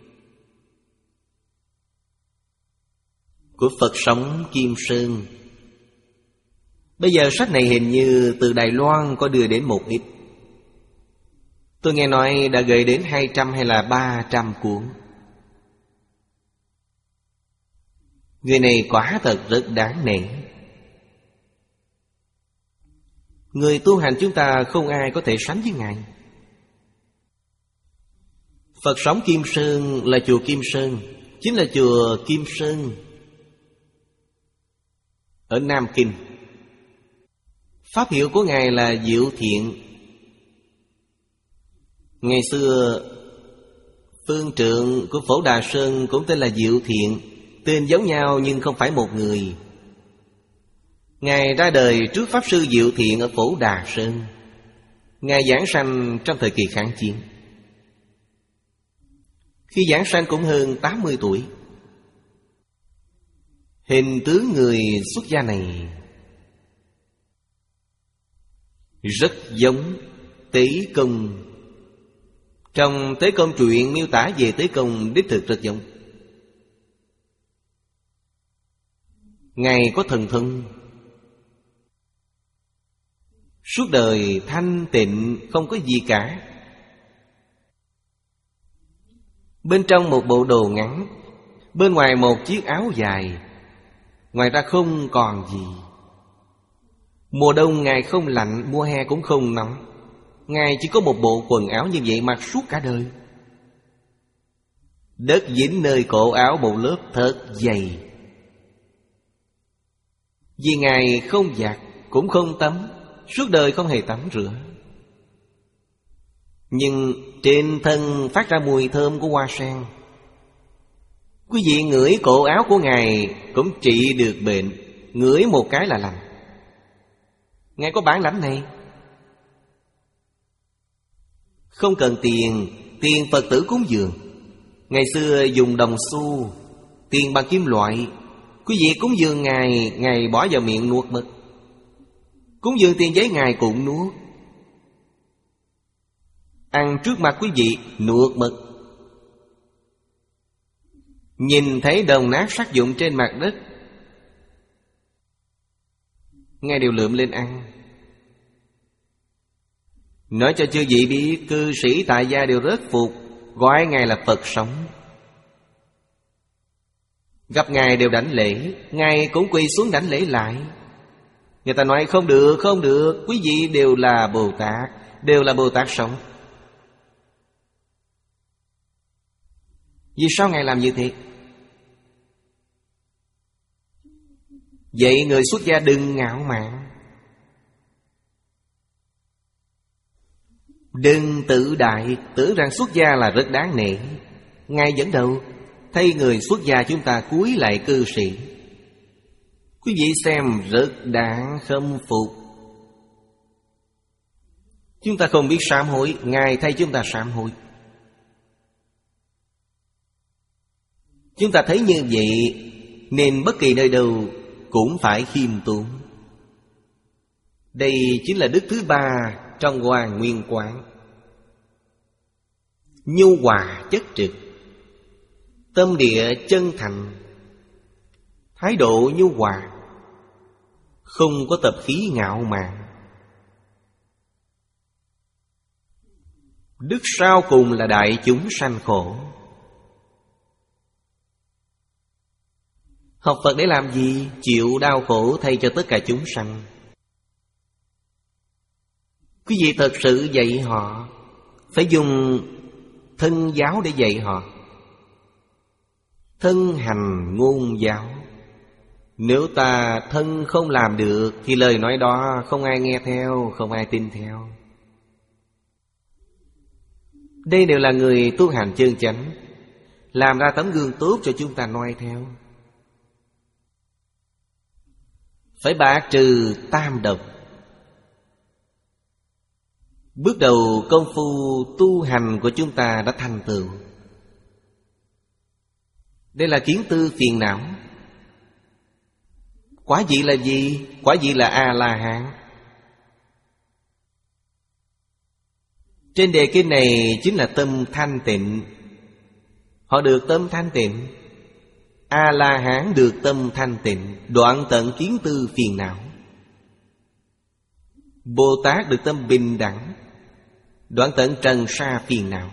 của Phật sống Kim Sơn. Bây giờ sách này hình như từ Đài Loan có đưa đến một ít. Tôi nghe nói đã gửi đến hai trăm hay là ba trăm cuốn. Người này quả thật rất đáng nể. Người tu hành chúng ta không ai có thể sánh với Ngài. Phật sống Kim Sơn là chùa Kim Sơn, chính là chùa Kim Sơn ở Nam Kinh. Pháp hiệu của Ngài là Diệu Thiện. Ngày xưa phương trượng của Phổ Đà Sơn cũng tên là Diệu Thiện. Tên giống nhau nhưng không phải một người. Ngài ra đời trước Pháp Sư Diệu Thiện ở Phổ Đà Sơn. Ngài giảng sanh trong thời kỳ kháng chiến. Khi giảng sanh cũng hơn tám mươi tuổi. Hình tướng người xuất gia này rất giống Tế Công. Trong Tế Công truyện miêu tả về Tế Công đích thực rất giống. Ngài có thần thông, suốt đời thanh tịnh không có gì cả. Bên trong một bộ đồ ngắn, bên ngoài một chiếc áo dài, ngoài ra không còn gì. Mùa đông Ngài không lạnh, mùa hè cũng không nóng. Ngài chỉ có một bộ quần áo như vậy mặc suốt cả đời. Đất dính nơi cổ áo một lớp thật dày. Vì Ngài không giặt cũng không tắm, suốt đời không hề tắm rửa. Nhưng trên thân phát ra mùi thơm của hoa sen. Quý vị ngửi cổ áo của Ngài cũng trị được bệnh. Ngửi một cái là lành. Ngài có bản lãnh này. Không cần tiền, tiền Phật tử cúng dường. Ngày xưa dùng đồng xu, tiền bằng kim loại. Quý vị cúng dường Ngài, Ngài bỏ vào miệng nuốt mật. Cúng dường tiền giấy Ngài cũng nuốt. Ăn trước mặt quý vị nuốt mật. Nhìn thấy đồng nát sắc dụng trên mặt đất, Ngài đều lượm lên ăn. Nói cho chư vị biết, cư sĩ tại gia đều rất phục, gọi Ngài là Phật sống. Gặp Ngài đều đảnh lễ, Ngài cũng quỳ xuống đảnh lễ lại. Người ta nói không được, không được, quý vị đều là Bồ Tát, đều là Bồ Tát sống. Vì sao Ngài làm như thế? Vậy người xuất gia đừng ngạo mạn, đừng tự đại, tưởng rằng xuất gia là rất đáng nể. Ngài dẫn đầu, thấy người xuất gia chúng ta cúi lại cư sĩ. Quý vị xem rất đáng khâm phục. Chúng ta không biết sám hối, Ngài thay chúng ta sám hối. Chúng ta thấy như vậy, nên bất kỳ nơi đâu cũng phải khiêm tốn. Đây chính là đức thứ ba trong Hoàn Nguyên Quán. Nhu hòa chất trực, tâm địa chân thành, thái độ nhu hòa, không có tập khí ngạo mạn. Đức sau cùng là đại chúng sanh khổ. Học Phật để làm gì? Chịu đau khổ thay cho tất cả chúng sanh. Quý vị thật sự dạy họ, phải dùng thân giáo để dạy họ. Thân hành ngôn giáo. Nếu ta thân không làm được thì lời nói đó không ai nghe theo, không ai tin theo. Đây đều là người tu hành chân chánh, làm ra tấm gương tốt cho chúng ta noi theo. Phải bạc trừ tam độc. Bước đầu công phu tu hành của chúng ta đã thành tựu. Đây là kiến tư phiền não. Quả vị là gì? Quả vị là A-la-hán. Trên đề kinh này chính là tâm thanh tịnh. Họ được tâm thanh tịnh. A-la-hán được tâm thanh tịnh, đoạn tận kiến tư phiền não. Bồ Tát được tâm bình đẳng, đoạn tận trần sa phiền não.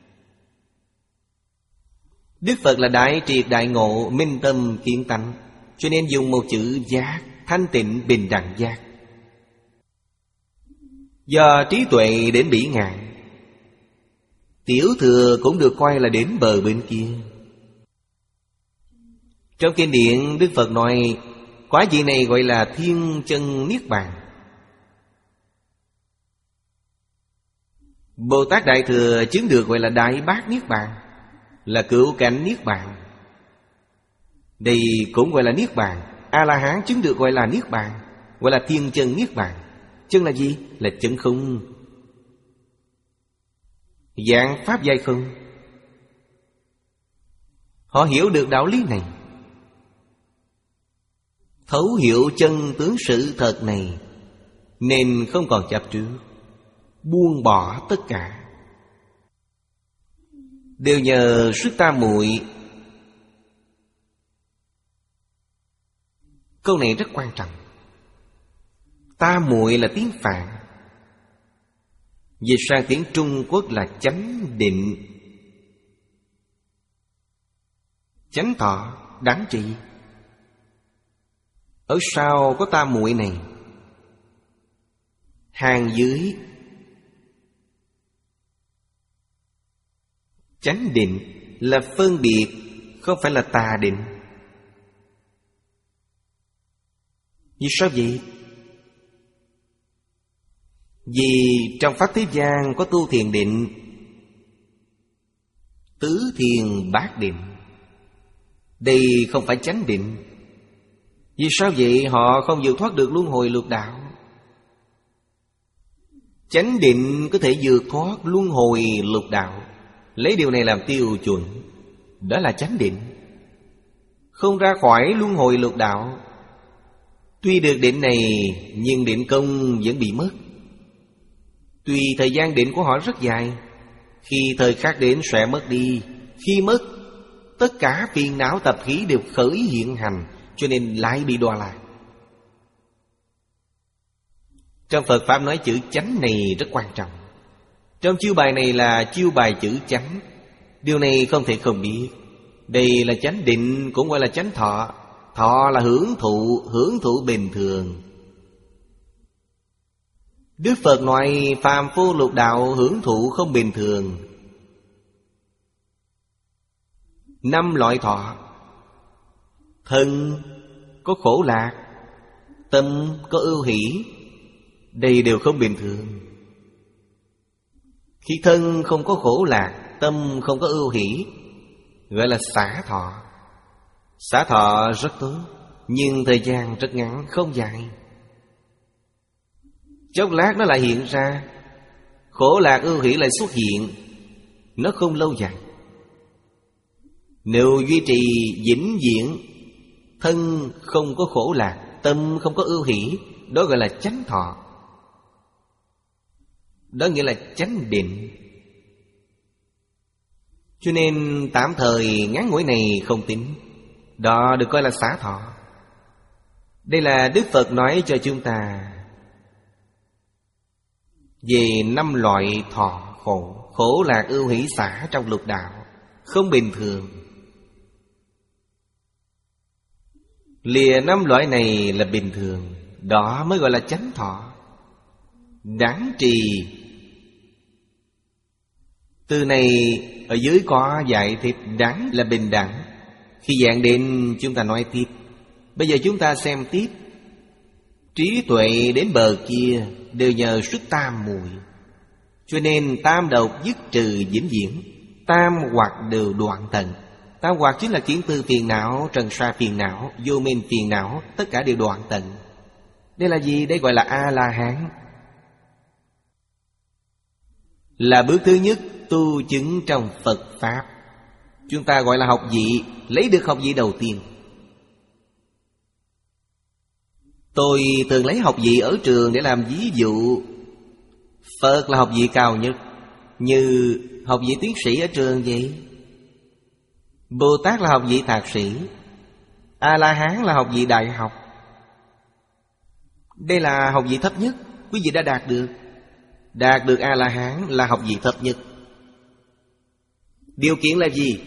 Đức Phật là đại triệt đại ngộ, minh tâm kiến tánh, cho nên dùng một chữ giác, thanh tịnh bình đẳng giác. Do trí tuệ đến bỉ ngạn, Tiểu thừa cũng được coi là đến bờ bên kia. Trong kinh điển Đức Phật nói quả vị này gọi là thiên chân niết bàn. Bồ Tát Đại Thừa chứng được gọi là Đại Bát Niết Bàn, là cửu cảnh Niết Bàn. Đây cũng gọi là Niết Bàn. A-la-hán chứng được gọi là Niết Bàn, gọi là thiên chân Niết Bàn. Chân là gì? Là chân không, dạng pháp giai không. Họ hiểu được đạo lý này, thấu hiểu chân tướng sự thật này, nên không còn chấp trước, buông bỏ tất cả. Đều nhờ sức tam muội. Câu này rất quan trọng. Tam muội là tiếng Phạn, dịch sang tiếng Trung Quốc là chánh định, chánh thọ, đáng trị. Ở sau có tam muội này, hàng dưới chánh định là phân biệt, không phải là tà định. Vì sao vậy? Vì trong Pháp Thế gian có tu thiền định, tứ thiền bát định. Đây không phải chánh định. Vì sao vậy? Họ không vượt thoát được luân hồi lục đạo. Chánh định có thể vượt thoát luân hồi lục đạo, lấy điều này làm tiêu chuẩn. Đó là chánh định, không ra khỏi luân hồi lục đạo. Tuy được định này, nhưng định công vẫn bị mất. Tuy thời gian định của họ rất dài, khi thời khắc đến sẽ mất đi. Khi mất, tất cả phiền não tập khí đều khởi hiện hành, cho nên lại bị đọa lạc. Trong Phật Pháp nói chữ chánh này rất quan trọng. Trong chiêu bài này là chiêu bài chữ chánh. Điều này không thể không biết. Đây là chánh định, cũng gọi là chánh thọ. Thọ là hưởng thụ, hưởng thụ bình thường. Đức Phật nói phàm phu lục đạo hưởng thụ không bình thường. Năm loại thọ: thân có khổ lạc, tâm có ưu hỷ. Đây đều không bình thường. Khi thân không có khổ lạc, tâm không có ưu hỷ, gọi là xả thọ. Xả thọ rất tốt, nhưng thời gian rất ngắn, không dài. Chốc lát nó lại hiện ra, khổ lạc ưu hỷ lại xuất hiện. Nó không lâu dài. Nếu duy trì vĩnh viễn, thân không có khổ lạc, tâm không có ưu hỷ, đó gọi là chánh thọ. Đó nghĩa là chánh định. Cho nên tạm thời ngắn ngủi này không tính. Đó được coi là xả thọ. Đây là Đức Phật nói cho chúng ta về năm loại thọ khổ. Khổ lạc ưu hỷ xả trong lục đạo, không bình thường. Lìa năm loại này là bình thường. Đó mới gọi là chánh thọ, đáng trì. Từ này ở dưới có dạy tiếp. Đáng là bình đẳng. Khi dạng định chúng ta nói tiếp. Bây giờ chúng ta xem tiếp. Trí tuệ đến bờ kia đều nhờ sức tam muội. Cho nên tam độc dứt trừ vĩnh viễn, tam hoặc đều đoạn tận. Tam hoặc chính là kiến tư phiền não, trần sa phiền não, vô minh phiền não, tất cả đều đoạn tận. Đây là gì? Đây gọi là A-la-hán. Là bước thứ nhất tu chứng trong Phật Pháp. Chúng ta gọi là học vị, lấy được học vị đầu tiên. Tôi thường lấy học vị ở trường để làm ví dụ. Phật là học vị cao nhất, như học vị tiến sĩ ở trường vậy. Bồ Tát là học vị thạc sĩ. A-la-hán là học vị đại học. Đây là học vị thấp nhất, quý vị đã đạt được. Đạt được A-la-hán là học vị thấp nhất. Điều kiện là gì?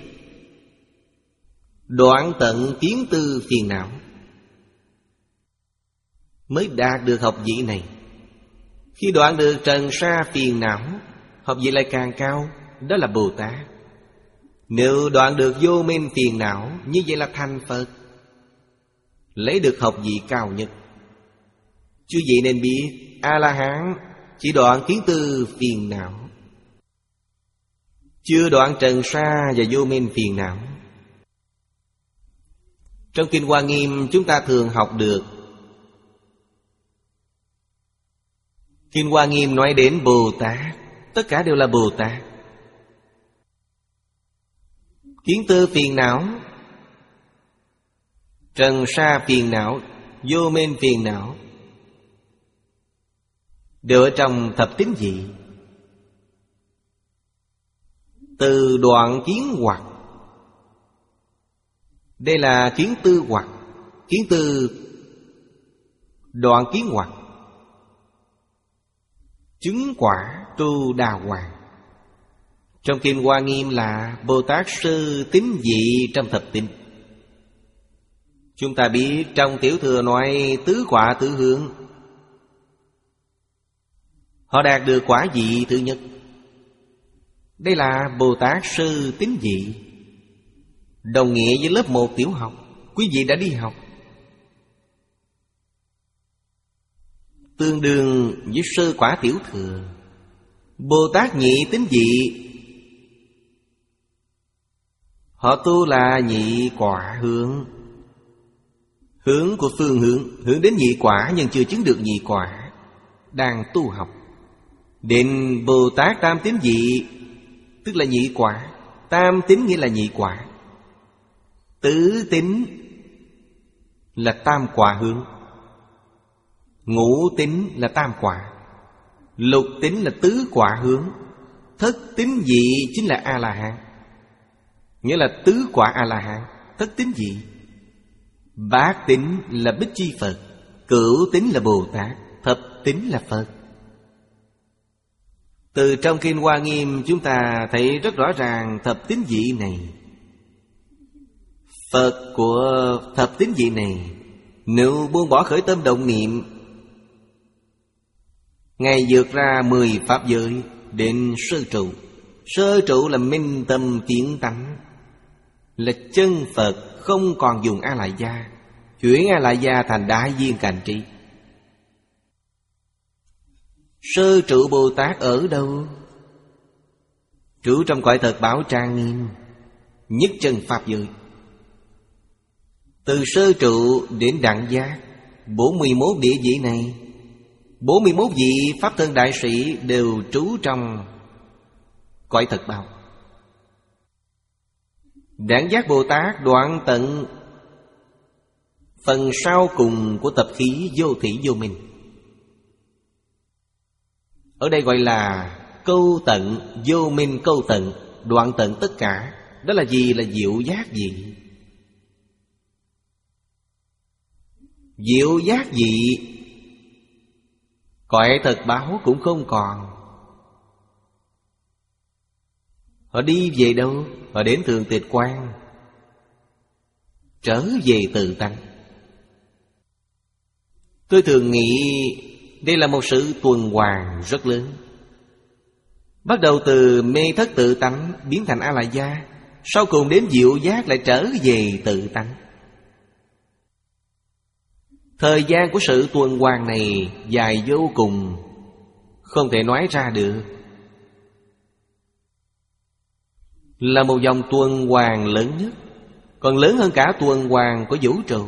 Đoạn tận kiến tư phiền não, mới đạt được học vị này. Khi đoạn được trần sa phiền não, học vị lại càng cao, đó là Bồ Tát. Nếu đoạn được vô minh phiền não, như vậy là thành Phật, lấy được học vị cao nhất. Chứ vậy nên biết A-la-hán chỉ đoạn kiến tư phiền não, chưa đoạn trần sa và vô minh phiền não. Trong Kinh Hoa Nghiêm chúng ta thường học được, Kinh Hoa Nghiêm nói đến Bồ Tát, tất cả đều là Bồ Tát. Kiến tư phiền não, trần sa phiền não, vô minh phiền não đều ở trong thập tín vị. Từ đoạn kiến hoặc, đây là kiến tư hoặc. Kiến tư đoạn kiến hoặc, chứng quả tu đà hoàng. Trong Kinh Hoa Nghiêm là Bồ Tát sư tín vị trong thập tín. Chúng ta biết trong Tiểu Thừa nói tứ quả tứ hướng, họ đạt được quả vị thứ nhất. Đây là Bồ Tát sư tín vị, đồng nghĩa với lớp một tiểu học. Quý vị đã đi học, tương đương với sơ quả Tiểu Thừa. Bồ Tát nhị tín vị, họ tu là nhị quả hướng, hướng của phương hướng, hướng đến nhị quả nhưng chưa chứng được nhị quả, đang tu học. Đến Bồ Tát tam tín vị, tức là nhị quả. Tam tín nghĩa là nhị quả. Tứ tín là tam quả hướng, ngũ tín là tam quả, lục tín là tứ quả hướng, thất tín vị chính là A-la-hán, nghĩa là tứ quả A-la-hán, thất tín vị. Bát tín là Bích Chi Phật, cửu tín là Bồ Tát, thập tín là Phật. Từ trong Kinh Hoa Nghiêm chúng ta thấy rất rõ ràng thập tín vị này. Phật của thập tín vị này, nếu buông bỏ khởi tâm động niệm, Ngài vượt ra mười pháp giới đến sơ trụ. Sơ trụ là minh tâm kiến tánh, là chân Phật, không còn dùng A Lại Gia, chuyển A Lại Gia thành đại viên cành trí. Sơ trụ Bồ Tát ở đâu? Trụ trong cõi thật bảo trang nghiêm, nhất chân pháp giới. Từ sơ trụ đến đẳng giác, bốn mươi mốt địa vị này, bốn mươi mốt vị Pháp Thân Đại Sĩ đều trú trong cõi thật bảo. Đẳng giác Bồ Tát đoạn tận phần sau cùng của tập khí vô thủy vô minh. Ở đây gọi là câu tận, vô minh câu tận, đoạn tận tất cả. Đó là gì? Là diệu giác vị. Diệu giác vị, cõi thật báo cũng không còn. Họ đi về đâu? Họ đến Thường Tịch Quan, trở về tự tánh. Tôi thường nghĩ đây là một sự tuần hoàn rất lớn. Bắt đầu từ mê thất tự tánh biến thành A Lại Gia, sau cùng đến diệu giác lại trở về tự tánh. Thời gian của sự tuần hoàn này dài vô cùng, không thể nói ra được. Là một dòng tuần hoàn lớn nhất, còn lớn hơn cả tuần hoàn của vũ trụ.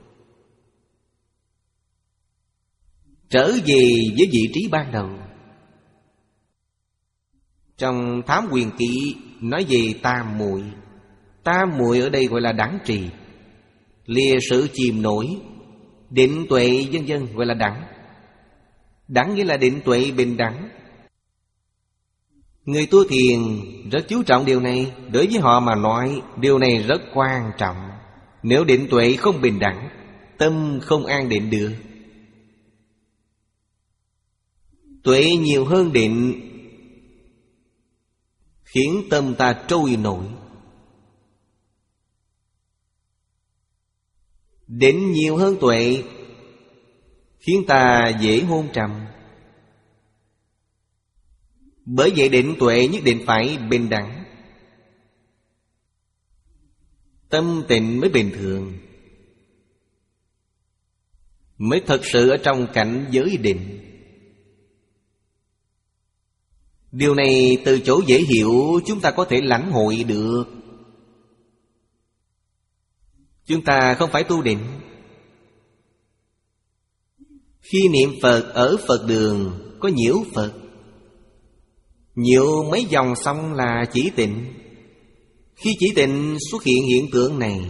Trở về với vị trí ban đầu. Trong Thám Quyền Kỵ nói về tam muội. Tam muội ở đây gọi là đẳng trì, lìa sự chìm nổi, định tuệ vân vân gọi là đẳng. Đẳng nghĩa là định tuệ bình đẳng. Người tu thiền rất chú trọng điều này. Đối với họ mà nói, điều này rất quan trọng. Nếu định tuệ không bình đẳng, tâm không an định được. Tuệ nhiều hơn định khiến tâm ta trôi nổi. Định nhiều hơn tuệ khiến ta dễ hôn trầm. Bởi vậy định tuệ nhất định phải bình đẳng. Tâm tịnh mới bình thường, mới thật sự ở trong cảnh giới định. Điều này từ chỗ dễ hiểu chúng ta có thể lãnh hội được. Chúng ta không phải tu định. Khi niệm Phật ở Phật đường có nhiễu Phật, nhiễu mấy dòng xong là chỉ tịnh. Khi chỉ tịnh xuất hiện hiện tượng này,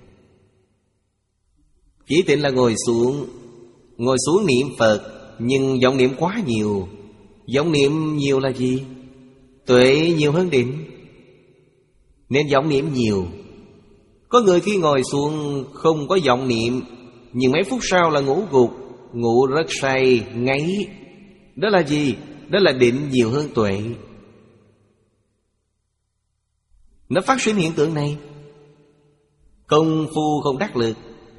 chỉ tịnh là ngồi xuống, ngồi xuống niệm Phật, nhưng vọng niệm quá nhiều. Vọng niệm nhiều là gì? Tuệ nhiều hơn định, nên vọng niệm nhiều. Có người khi ngồi xuống không có vọng niệm, nhưng mấy phút sau là ngủ gục, ngủ rất say, ngáy. Đó là gì? Đó là định nhiều hơn tuệ. Nó phát sinh hiện tượng này. Công phu không đắc lực,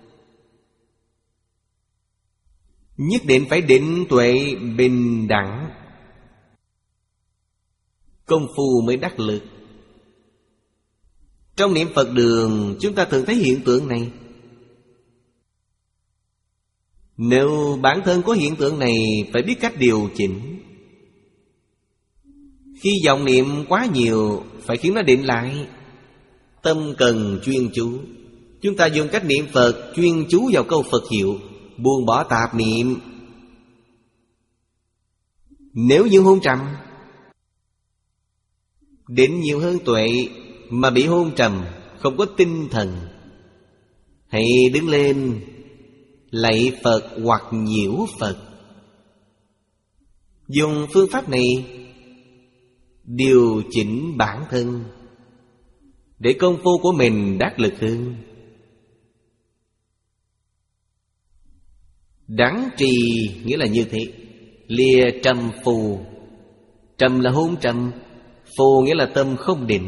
nhất định phải định tuệ bình đẳng, công phu mới đắc lực. Trong niệm Phật đường chúng ta thường thấy hiện tượng này. Nếu bản thân có hiện tượng này, phải biết cách điều chỉnh. Khi vọng niệm quá nhiều, phải khiến nó định lại. Tâm cần chuyên chú. Chúng ta dùng cách niệm Phật chuyên chú vào câu Phật hiệu, buông bỏ tạp niệm. Nếu như hôn trầm, định nhiều hơn tuệ, mà bị hôn trầm, không có tinh thần, hãy đứng lên lạy Phật hoặc nhiễu Phật. Dùng phương pháp này điều chỉnh bản thân, để công phu của mình đắc lực hơn. Đắng trì nghĩa là như thế. Lìa trầm phù. Trầm là hôn trầm, phù nghĩa là tâm không định.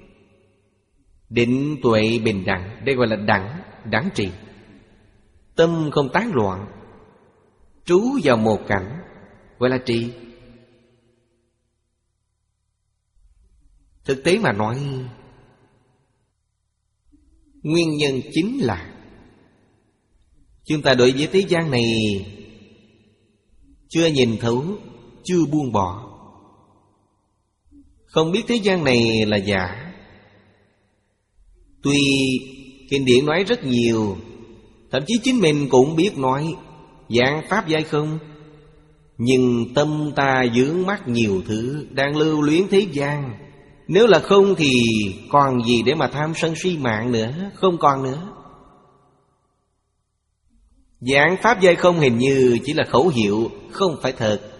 Định tuệ bình đẳng, đây gọi là đẳng, đẳng trì. Tâm không tán loạn, trú vào một cảnh, gọi là trì. Thực tế mà nói, nguyên nhân chính là chúng ta đối với thế gian này chưa nhìn thấu, chưa buông bỏ. Không biết thế gian này là giả. Tuy kinh điển nói rất nhiều, thậm chí chính mình cũng biết nói dạng pháp giai không, nhưng tâm ta vướng mắc nhiều thứ, đang lưu luyến thế gian. Nếu là không thì còn gì để mà tham sân si mạng nữa, không còn nữa. Giảng pháp giai không hình như chỉ là khẩu hiệu, không phải thật.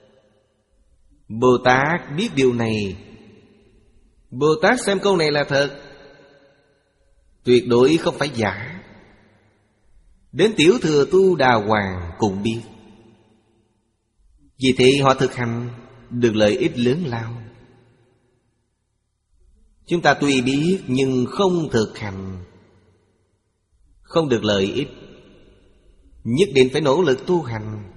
Bồ Tát biết điều này. Bồ Tát xem câu này là thật, tuyệt đối không phải giả. Đến Tiểu Thừa Tu Đà Hoàng cũng biết. Vì thế họ thực hành được lợi ích lớn lao. Chúng ta tuy biết nhưng không thực hành, không được lợi ích. Nhất định phải nỗ lực tu hành.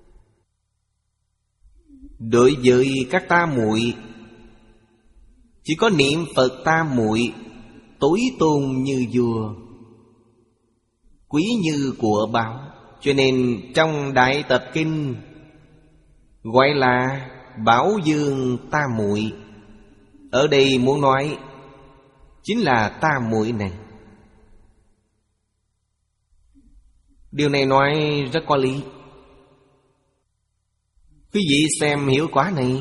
Đối với các tam muội, chỉ có niệm Phật tam muội tối tôn như vua, quý như của báo. Cho nên trong Đại Tập Kinh gọi là Bảo Dương tam muội. Ở đây muốn nói chính là tam muội này. Điều này nói rất có lý. Quý vị xem hiểu quả này.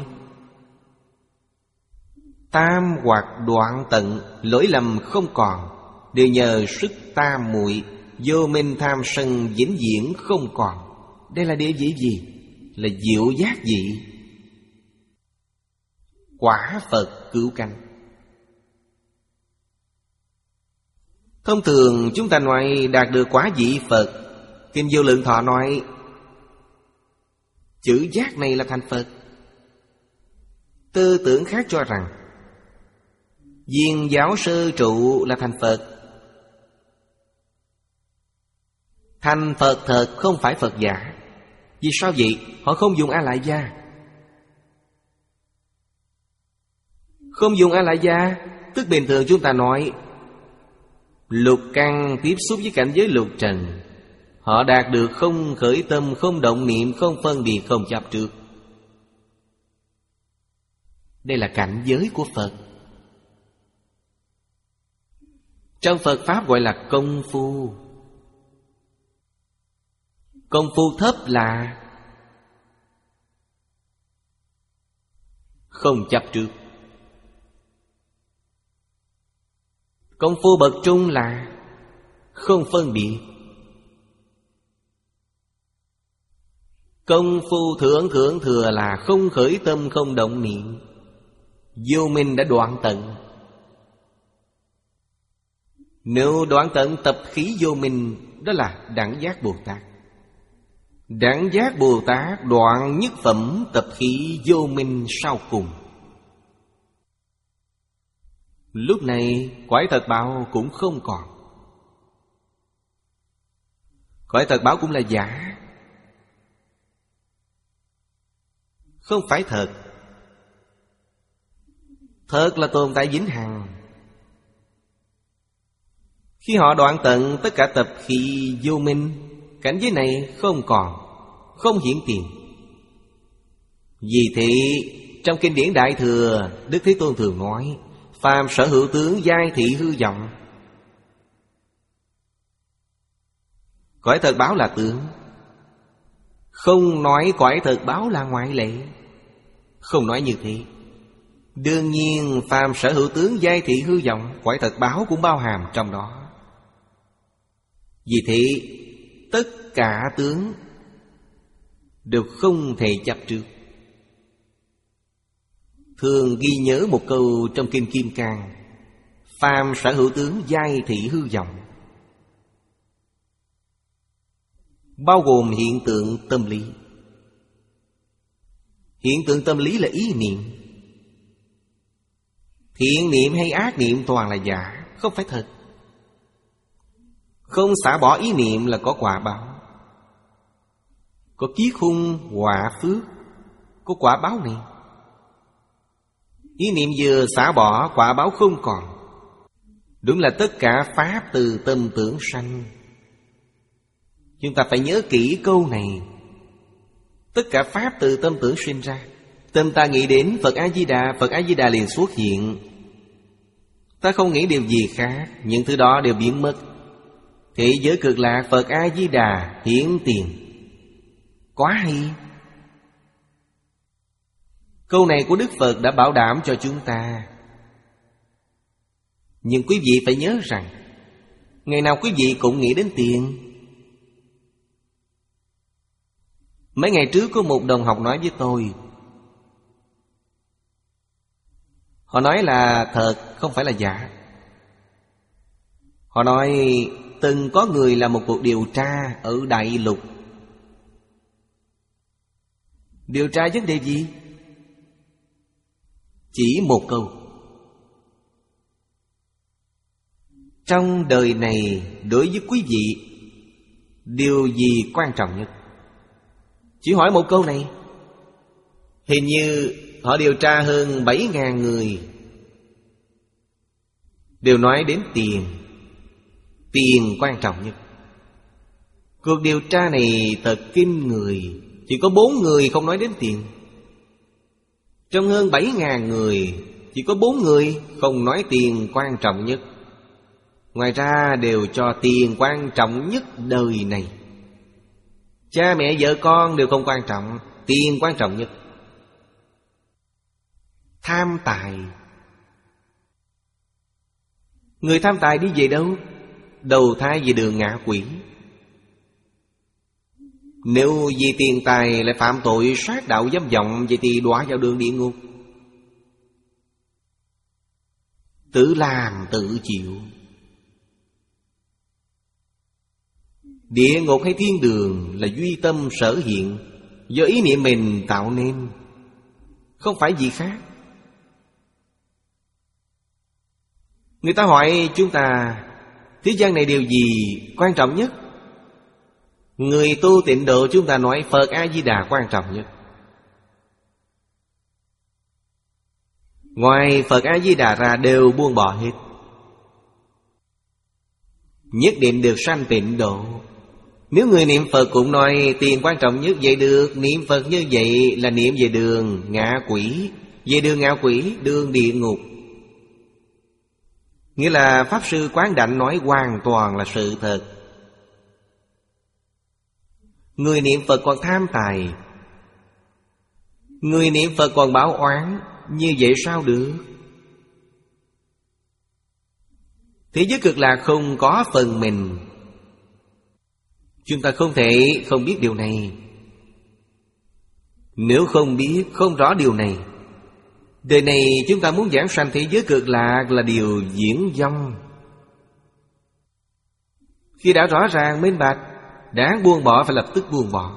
Tam hoặc đoạn tận, lỗi lầm không còn, đều nhờ sức tam muội. Vô minh tham sân vĩnh viễn không còn. Đây là địa vị gì? Là diệu giác vị. Quả Phật cứu cánh. Thông thường chúng ta nói đạt được quả vị Phật. Kinh Vô Lượng Thọ nói chữ giác này là thành Phật. Tư tưởng khác cho rằng viên giáo sơ trụ là thành Phật. Thành Phật thật không phải Phật giả. Vì sao vậy? Họ không dùng A Lại Gia. Không dùng A-la gia, tức bình thường chúng ta nói lục căn tiếp xúc với cảnh giới lục trần, họ đạt được không khởi tâm, không động niệm, không phân biệt, không chấp trước. Đây là cảnh giới của Phật. Trong Phật Pháp gọi là công phu. Công phu thấp là không chấp trước. Công phu bậc trung là không phân biệt. Công phu thượng thượng thừa là không khởi tâm, không động niệm, vô minh đã đoạn tận. Nếu đoạn tận tập khí vô minh, đó là đẳng giác Bồ Tát. Đẳng giác Bồ Tát đoạn nhất phẩm tập khí vô minh sau cùng. Lúc này cõi thật báo cũng không còn. Cõi thật báo cũng là giả, không phải thật. Thật là tồn tại vĩnh hằng. Khi họ đoạn tận tất cả tập khí vô minh, cảnh giới này không còn, không hiển tiền. Vì thế trong kinh điển Đại Thừa, Đức Thế Tôn thường nói phàm sở hữu tướng giai thị hư vọng. Cõi thật báo là tướng, không nói cõi thật báo là ngoại lệ. Không nói như thế. Đương nhiên phàm sở hữu tướng giai thị hư vọng, cõi thật báo cũng bao hàm trong đó. Vì thế tất cả tướng đều không thể chấp trước. Thường ghi nhớ một câu trong Kinh Kim Cang: phàm sở hữu tướng giai thị hư vọng, bao gồm hiện tượng tâm lý. Hiện tượng tâm lý là ý niệm. Thiện niệm hay ác niệm toàn là giả, không phải thật. Không xả bỏ ý niệm là có quả báo. Có kiết khung quả phước, có quả báo này. Ý niệm vừa xả bỏ, quả báo không còn. Đúng là tất cả pháp từ tâm tưởng sanh. Chúng ta phải nhớ kỹ câu này. Tất cả pháp từ tâm tưởng sinh ra. Tâm ta nghĩ đến Phật A-di-đà, Phật A-di-đà liền xuất hiện. Ta không nghĩ điều gì khác, những thứ đó đều biến mất. Thế giới cực lạc Phật A-di-đà hiển tiền. Quá hay. Câu này của Đức Phật đã bảo đảm cho chúng ta. Nhưng quý vị phải nhớ rằng ngày nào quý vị cũng nghĩ đến tiền. Mấy ngày trước có một đồng học nói với tôi, họ nói là thật, không phải là giả. Họ nói từng có người làm một cuộc điều tra ở Đại Lục. Điều tra vấn đề gì? Chỉ một câu: trong đời này đối với quý vị, điều gì quan trọng nhất? Chỉ hỏi một câu này. Hình như họ điều tra hơn bảy ngàn người, đều nói đến tiền. Tiền quan trọng nhất. Cuộc điều tra này thật kinh người. Chỉ có bốn người không nói đến tiền. Trong hơn bảy ngàn người, chỉ có bốn người không nói tiền quan trọng nhất. Ngoài ra đều cho tiền quan trọng nhất đời này. Cha mẹ vợ con đều không quan trọng, tiền quan trọng nhất. Tham tài. Người tham tài đi về đâu? Đầu thai về đường ngạ quỷ. Nếu vì tiền tài lại phạm tội sát đạo dâm vọng, vậy thì đọa vào đường địa ngục. Tự làm tự chịu. Địa ngục hay thiên đường là duy tâm sở hiện, do ý niệm mình tạo nên, không phải gì khác. Người ta hỏi chúng ta, thế gian này điều gì quan trọng nhất? Người tu tịnh độ chúng ta nói Phật A-di-đà quan trọng nhất. Ngoài Phật A-di-đà ra đều buông bỏ hết, nhất định được sanh tịnh độ. Nếu người niệm Phật cũng nói tiền quan trọng nhất, vậy được. Niệm Phật như vậy là niệm về đường ngạ quỷ. Về đường ngạ quỷ, đường địa ngục. Nghĩa là Pháp Sư Quán Đảnh nói hoàn toàn là sự thật. Người niệm Phật còn tham tài, người niệm Phật còn báo oán, như vậy sao được? Thế giới cực lạc không có phần mình. Chúng ta không thể không biết điều này. Nếu không biết, không rõ điều này, đời này chúng ta muốn giảng sanh thế giới cực lạc là điều diễn vong. Khi đã rõ ràng minh bạch, đáng buông bỏ phải lập tức buông bỏ.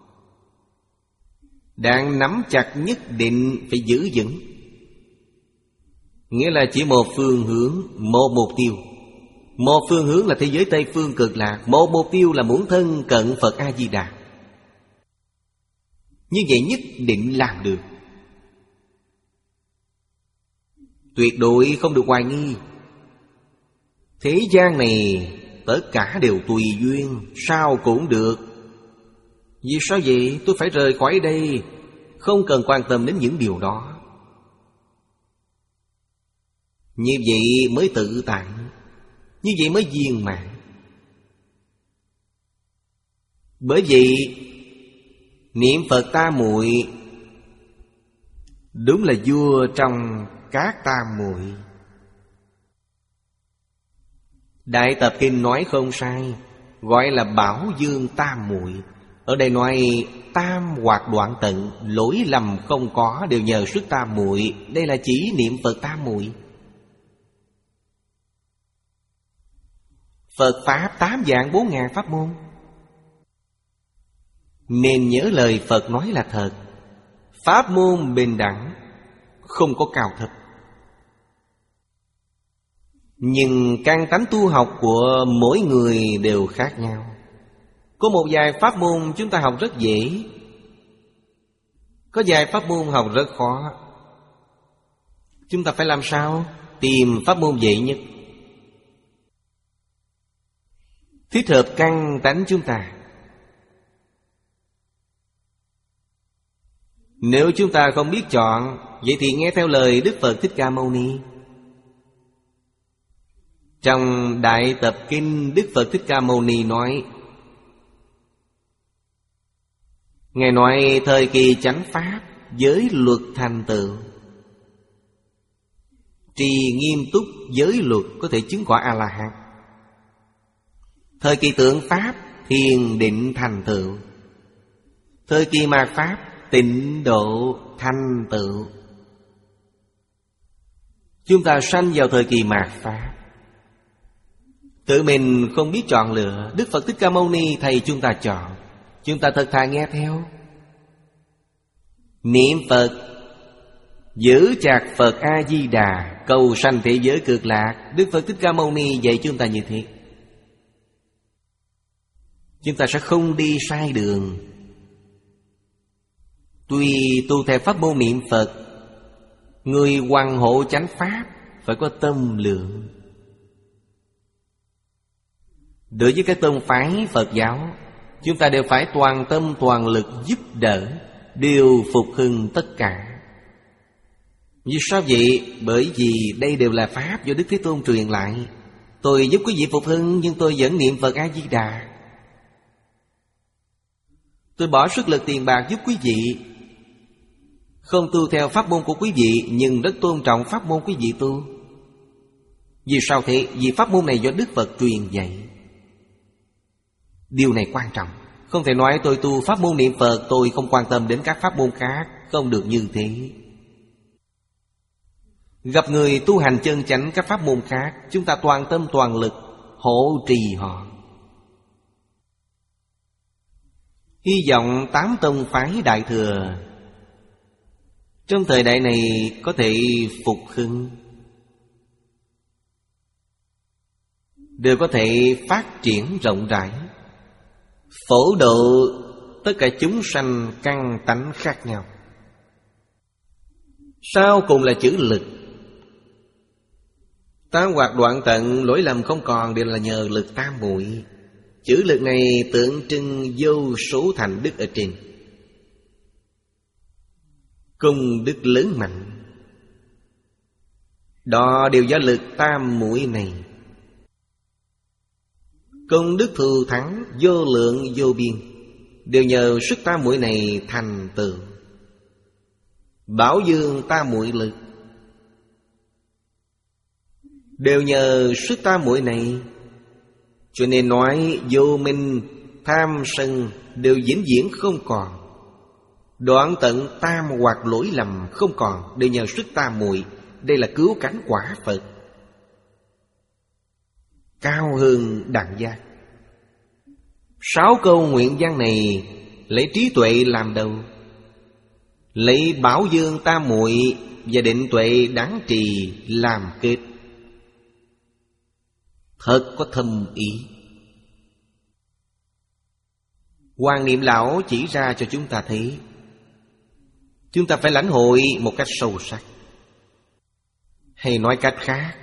Đang nắm chặt nhất định phải giữ vững. Nghĩa là chỉ một phương hướng, một mục tiêu. Một phương hướng là thế giới Tây Phương cực lạc, một mục tiêu là muốn thân cận Phật A-di-đà. Như vậy nhất định làm được. Tuyệt đối không được hoài nghi. Thế gian này tất cả đều tùy duyên, sao cũng được. Vì sao vậy? Tôi phải rời khỏi đây. Không cần quan tâm đến những điều đó. Như vậy mới tự tại, như vậy mới viên mãn. Bởi vậy niệm Phật tam muội đúng là vua trong các tam muội. Đại Tập Kinh nói không sai, gọi là Bảo Dương tam muội. Ở đây nói tam hoặc đoạn tận, lỗi lầm không có, đều nhờ sức tam muội. Đây là chỉ niệm Phật tam muội. Phật Pháp tám vạn bốn ngàn pháp môn, nên nhớ lời Phật nói là thật. Pháp môn bình đẳng, không có cao thấp. Nhưng căn tánh tu học của mỗi người đều khác nhau. Có một vài pháp môn chúng ta học rất dễ, có vài pháp môn học rất khó. Chúng ta phải làm sao? Tìm pháp môn dễ nhất, thích hợp căn tánh chúng ta. Nếu chúng ta không biết chọn, vậy thì nghe theo lời Đức Phật Thích Ca Mâu Ni. Trong Đại Tập Kinh, Đức Phật Thích Ca Mâu Ni nói, Ngài nói thời kỳ chánh pháp, giới luật thành tựu, trì nghiêm túc giới luật có thể chứng quả A-la-hán. Thời kỳ tượng pháp, thiền định thành tựu. Thời kỳ mạt pháp, tịnh độ thành tựu. Chúng ta sanh vào thời kỳ mạt pháp, tự mình không biết chọn lựa. Đức Phật Thích Ca Mâu Ni thầy chúng ta chọn, chúng ta thật thà nghe theo. Niệm Phật, giữ chặt Phật A-di-đà, cầu sanh thế giới cực lạc. Đức Phật Thích Ca Mâu Ni dạy chúng ta như thế, chúng ta sẽ không đi sai đường. Tuy tu theo pháp môn niệm Phật, người hoằng hộ chánh pháp phải có tâm lượng. Đối với các tông phái Phật giáo, chúng ta đều phải toàn tâm toàn lực giúp đỡ, đều phục hưng tất cả. Vì sao vậy? Bởi vì đây đều là pháp do Đức Thế Tôn truyền lại. Tôi giúp quý vị phục hưng, nhưng tôi vẫn niệm Phật A-di-đà. Tôi bỏ sức lực tiền bạc giúp quý vị, không tu theo pháp môn của quý vị, nhưng rất tôn trọng pháp môn quý vị tu. Vì sao thế? Vì pháp môn này do Đức Phật truyền dạy. Điều này quan trọng. Không thể nói tôi tu pháp môn niệm Phật, tôi không quan tâm đến các pháp môn khác. Không được như thế. Gặp người tu hành chân chánh các pháp môn khác, chúng ta toàn tâm toàn lực hộ trì họ. Hy vọng tám tông phái Đại Thừa trong thời đại này có thể phục hưng, đều có thể phát triển rộng rãi, phổ độ tất cả chúng sanh căn tánh khác nhau. Sau cùng là chữ lực. Tam hoạt đoạn tận, lỗi lầm không còn, đều là nhờ lực tam muội. Chữ lực này tượng trưng vô số thành đức ở trên. Công đức lớn mạnh, đó đều do lực tam muội này. Công đức thù thắng vô lượng vô biên, đều nhờ sức tam muội này thành tựu. Bảo dương tam muội lực, đều nhờ sức tam muội này. Cho nên nói vô minh, tham sân đều vĩnh viễn không còn. Đoạn tận tam hoặc lỗi lầm không còn, đều nhờ sức tam muội. Đây là cứu cánh quả Phật, cao hơn đẳng giác. Sáu câu nguyện văn này lấy trí tuệ làm đầu, lấy bảo dương tam muội và định tuệ đáng trì làm kết. Thật có thâm ý. Hoàng Niệm Lão chỉ ra cho chúng ta thấy, chúng ta phải lãnh hội một cách sâu sắc. Hay nói cách khác,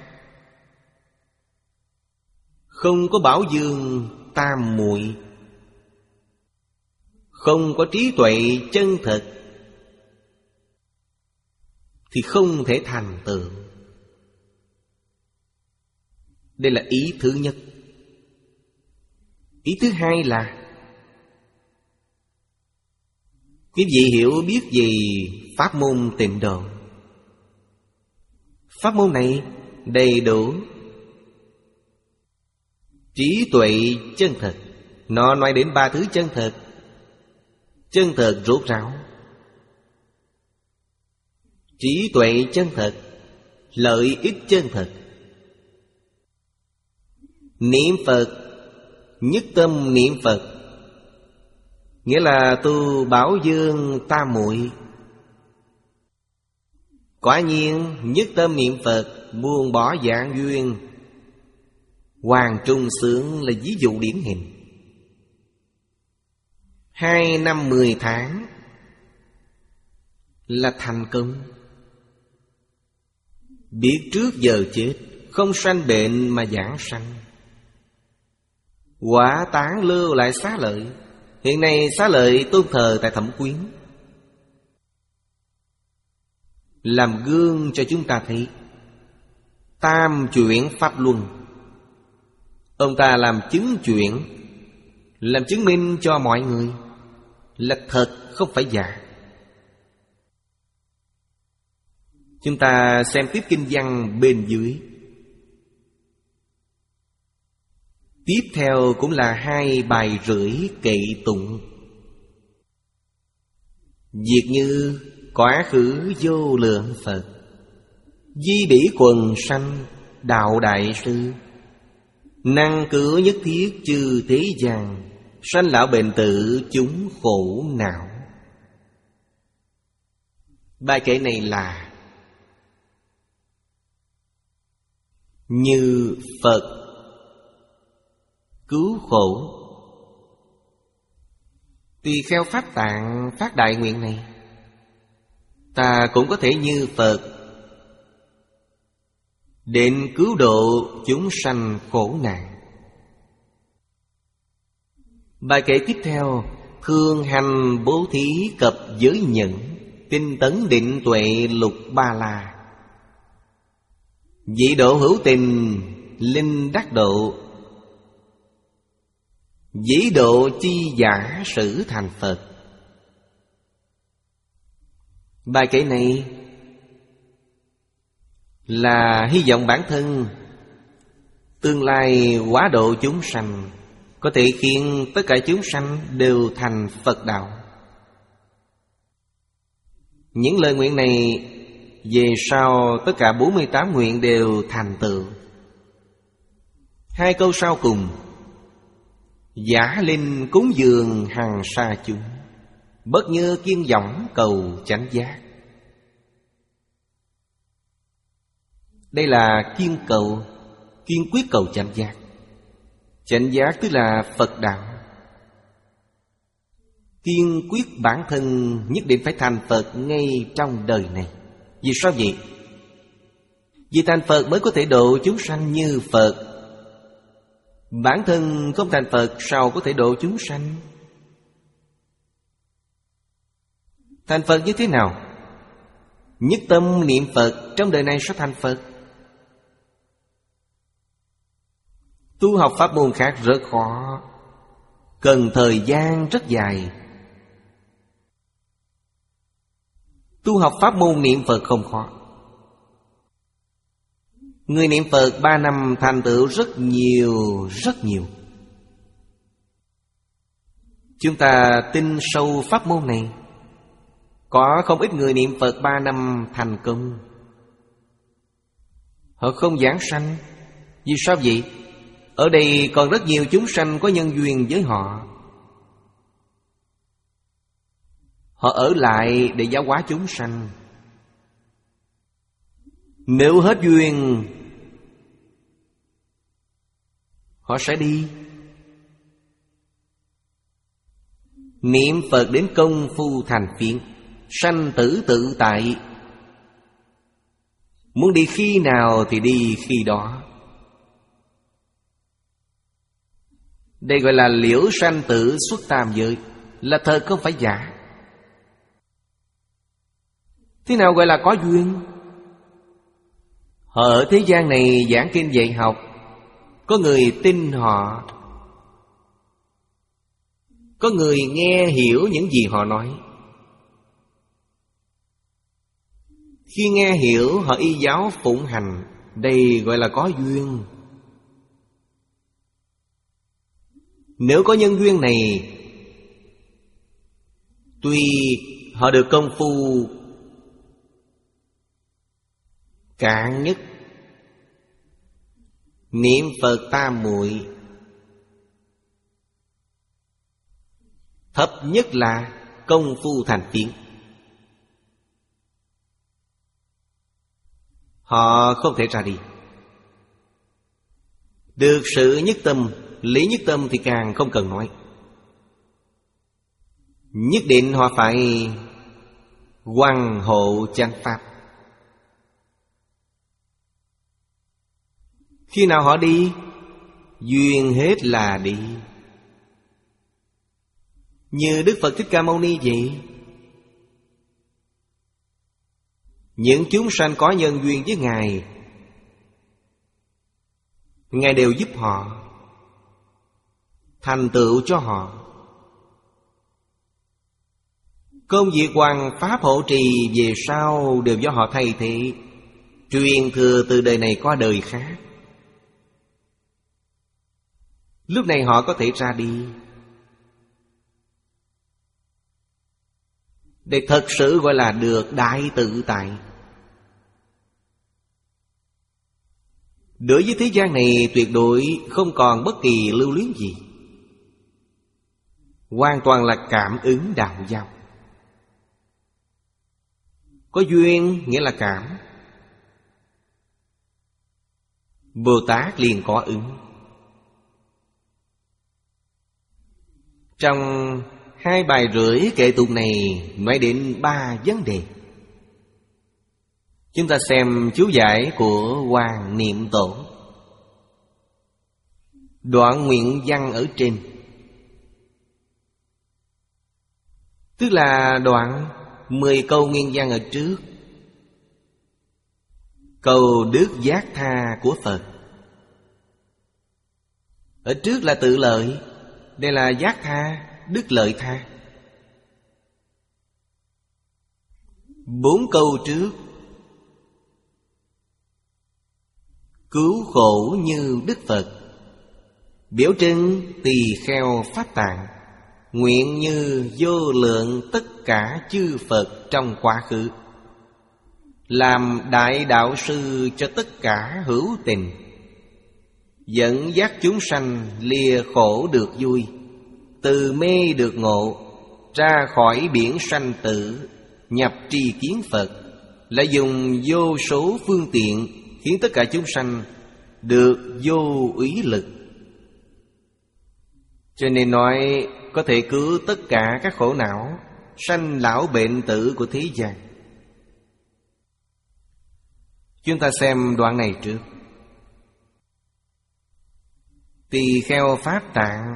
không có bảo dương tam muội, không có trí tuệ chân thật, thì không thể thành tựu. Đây là ý thứ nhất. Ý thứ hai là quý vị hiểu biết gì pháp môn Tịnh Độ. Pháp môn này đầy đủ trí tuệ chân thật. Nó nói đến ba thứ chân thật. Chân thật rốt ráo, trí tuệ chân thật, lợi ích chân thật. Niệm Phật, nhất tâm niệm Phật, nghĩa là tu bảo dương tam muội. Quả nhiên nhất tâm niệm Phật, buông bỏ dạng duyên. Hoàng Trung Sướng là ví dụ điển hình. Hai năm mười tháng là thành công. Biết trước giờ chết, không sanh bệnh mà giảng sanh. Quả tán lưu lại Xá Lợi. Hiện nay Xá Lợi tôn thờ tại Thẩm Quyến, làm gương cho chúng ta thấy tam chuyển pháp luân. Ông ta làm chứng chuyển, làm chứng minh cho mọi người là thật, không phải giả. Chúng ta xem tiếp kinh văn bên dưới. Tiếp theo cũng là hai bài rưỡi kệ tụng. Việc như quá khứ vô lượng Phật, di bỉ quần sanh đạo đại sư, năng cứu nhất thiết chư thế gian, sanh lão bệnh tử chúng khổ não. Bài kệ này là như Phật cứu khổ. Tùy theo pháp tạng phát đại nguyện này, ta cũng có thể như Phật, định cứu độ chúng sanh khổ nạn. Bài kệ tiếp theo, thường hành bố thí cập giới nhẫn, tinh tấn định tuệ lục ba la. Dị độ hữu tình, linh đắc độ, dĩ độ chi giả sử thành Phật. Bài kệ này là hy vọng bản thân tương lai hóa độ chúng sanh, có thể khiến tất cả chúng sanh đều thành Phật đạo. Những lời nguyện này về sau tất cả bốn mươi tám nguyện đều thành tựu. Hai câu sau cùng, giả linh cúng dường hằng sa chúng, bất như kiên võng cầu chánh giác. Đây là kiên cầu, kiên quyết cầu chánh giác. Chánh giác tức là Phật đạo. Kiên quyết bản thân nhất định phải thành Phật ngay trong đời này. Vì sao vậy? Vì thành Phật mới có thể độ chúng sanh như Phật. Bản thân không thành Phật sao có thể độ chúng sanh? Thành Phật như thế nào? Nhất tâm niệm Phật trong đời này sẽ thành Phật. Tu học pháp môn khác rất khó, cần thời gian rất dài. Tu học pháp môn niệm Phật không khó. Người niệm Phật ba năm thành tựu rất nhiều, rất nhiều. Chúng ta tin sâu pháp môn này. Có không ít người niệm Phật ba năm thành công. Họ không giảng sanh. Vì sao vậy? Ở đây còn rất nhiều chúng sanh có nhân duyên với họ. Họ ở lại để giáo hóa chúng sanh. Nếu hết duyên, họ sẽ đi. Niệm Phật đến công phu thành phiền, sanh tử tự tại. Muốn đi khi nào thì đi khi đó. Đây gọi là liễu sanh tử xuất tam giới, là thật không phải giả. Thế nào gọi là có duyên? Họ ở thế gian này giảng kinh dạy học, có người tin họ, có người nghe hiểu những gì họ nói. Khi nghe hiểu họ y giáo phụng hành, đây gọi là có duyên. Nếu có nhân duyên này, tuy họ được công phu cạn nhất, niệm Phật tam muội, thấp nhất là công phu thành tiến, họ không thể ra đi. Được sự nhất tâm, lý nhất tâm thì càng không cần nói. Nhất định họ phải hoằng hộ chánh pháp. Khi nào họ đi? Duyên hết là đi. Như Đức Phật Thích Ca Mâu Ni vậy. Những chúng sanh có nhân duyên với Ngài, Ngài đều giúp họ, thành tựu cho họ. Công việc hoằng pháp hộ trì về sau đều do họ thay thế, truyền thừa từ đời này qua đời khác. Lúc này họ có thể ra đi. Để thật sự gọi là được đại tự tại. Đối với thế gian này tuyệt đối không còn bất kỳ lưu luyến gì, hoàn toàn là cảm ứng đạo giao. Có duyên nghĩa là cảm, Bồ Tát liền có ứng. Trong hai bài rưỡi kệ tụng này nói đến ba vấn đề. Chúng ta xem chú giải của Hoàng Niệm Tổ. Đoạn nguyện văn ở trên, tức là đoạn mười câu nguyên văn ở trước. Cầu đức giác tha của Phật. Ở trước là tự lợi, đây là giác tha, đức lợi tha. Bốn câu trước cứu khổ như Đức Phật, biểu trưng tỳ kheo Pháp Tạng, nguyện như vô lượng tất cả chư Phật trong quá khứ, làm đại đạo sư cho tất cả hữu tình, dẫn dắt chúng sanh lìa khổ được vui, từ mê được ngộ, ra khỏi biển sanh tử, nhập tri kiến Phật, lại dùng vô số phương tiện khiến tất cả chúng sanh được vô úy lực. Cho nên nói có thể cứu tất cả các khổ não, sanh lão bệnh tử của thế gian. Chúng ta xem đoạn này trước. Tỳ kheo Pháp Tạng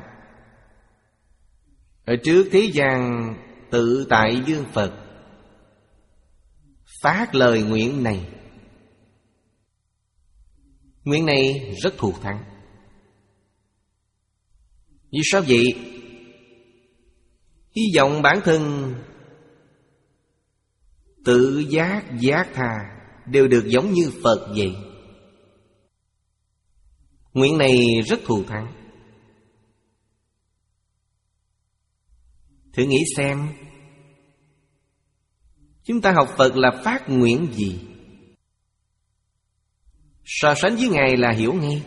ở trước thế gian tự tại dương Phật phát lời nguyện này. Nguyện này rất thù thắng. Vì sao vậy? Hy vọng bản thân tự giác giác tha đều được giống như Phật vậy. Nguyện này rất thù thắng. Thử nghĩ xem, chúng ta học Phật là phát nguyện gì? So sánh với Ngài là hiểu ngay.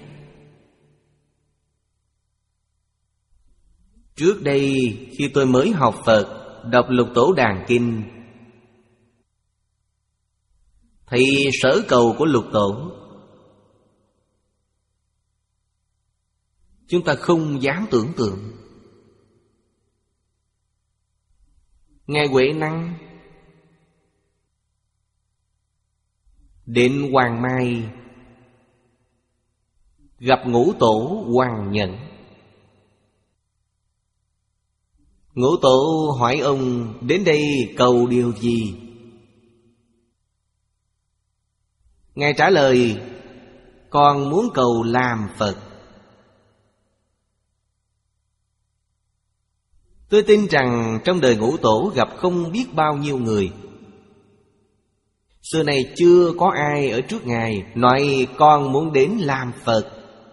Trước đây khi tôi mới học Phật, đọc Lục Tổ Đàn Kinh, thì sở cầu của Lục Tổ chúng ta không dám tưởng tượng. Ngài Huệ Năng đến Hoàng Mai gặp Ngũ Tổ Hoàng Nhẫn. Ngũ Tổ hỏi ông đến đây cầu điều gì? Ngài trả lời: con muốn cầu làm Phật. Tôi tin rằng trong đời Ngũ Tổ gặp không biết bao nhiêu người. Xưa này chưa có ai ở trước Ngài nói con muốn đến làm Phật.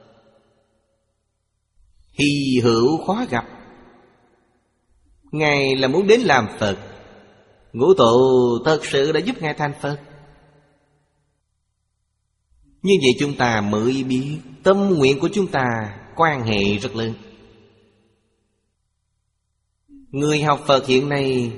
Hy hữu khó gặp. Ngài là muốn đến làm Phật. Ngũ Tổ thật sự đã giúp Ngài thành Phật. Như vậy chúng ta mới biết tâm nguyện của chúng ta quan hệ rất lớn. Người học Phật hiện nay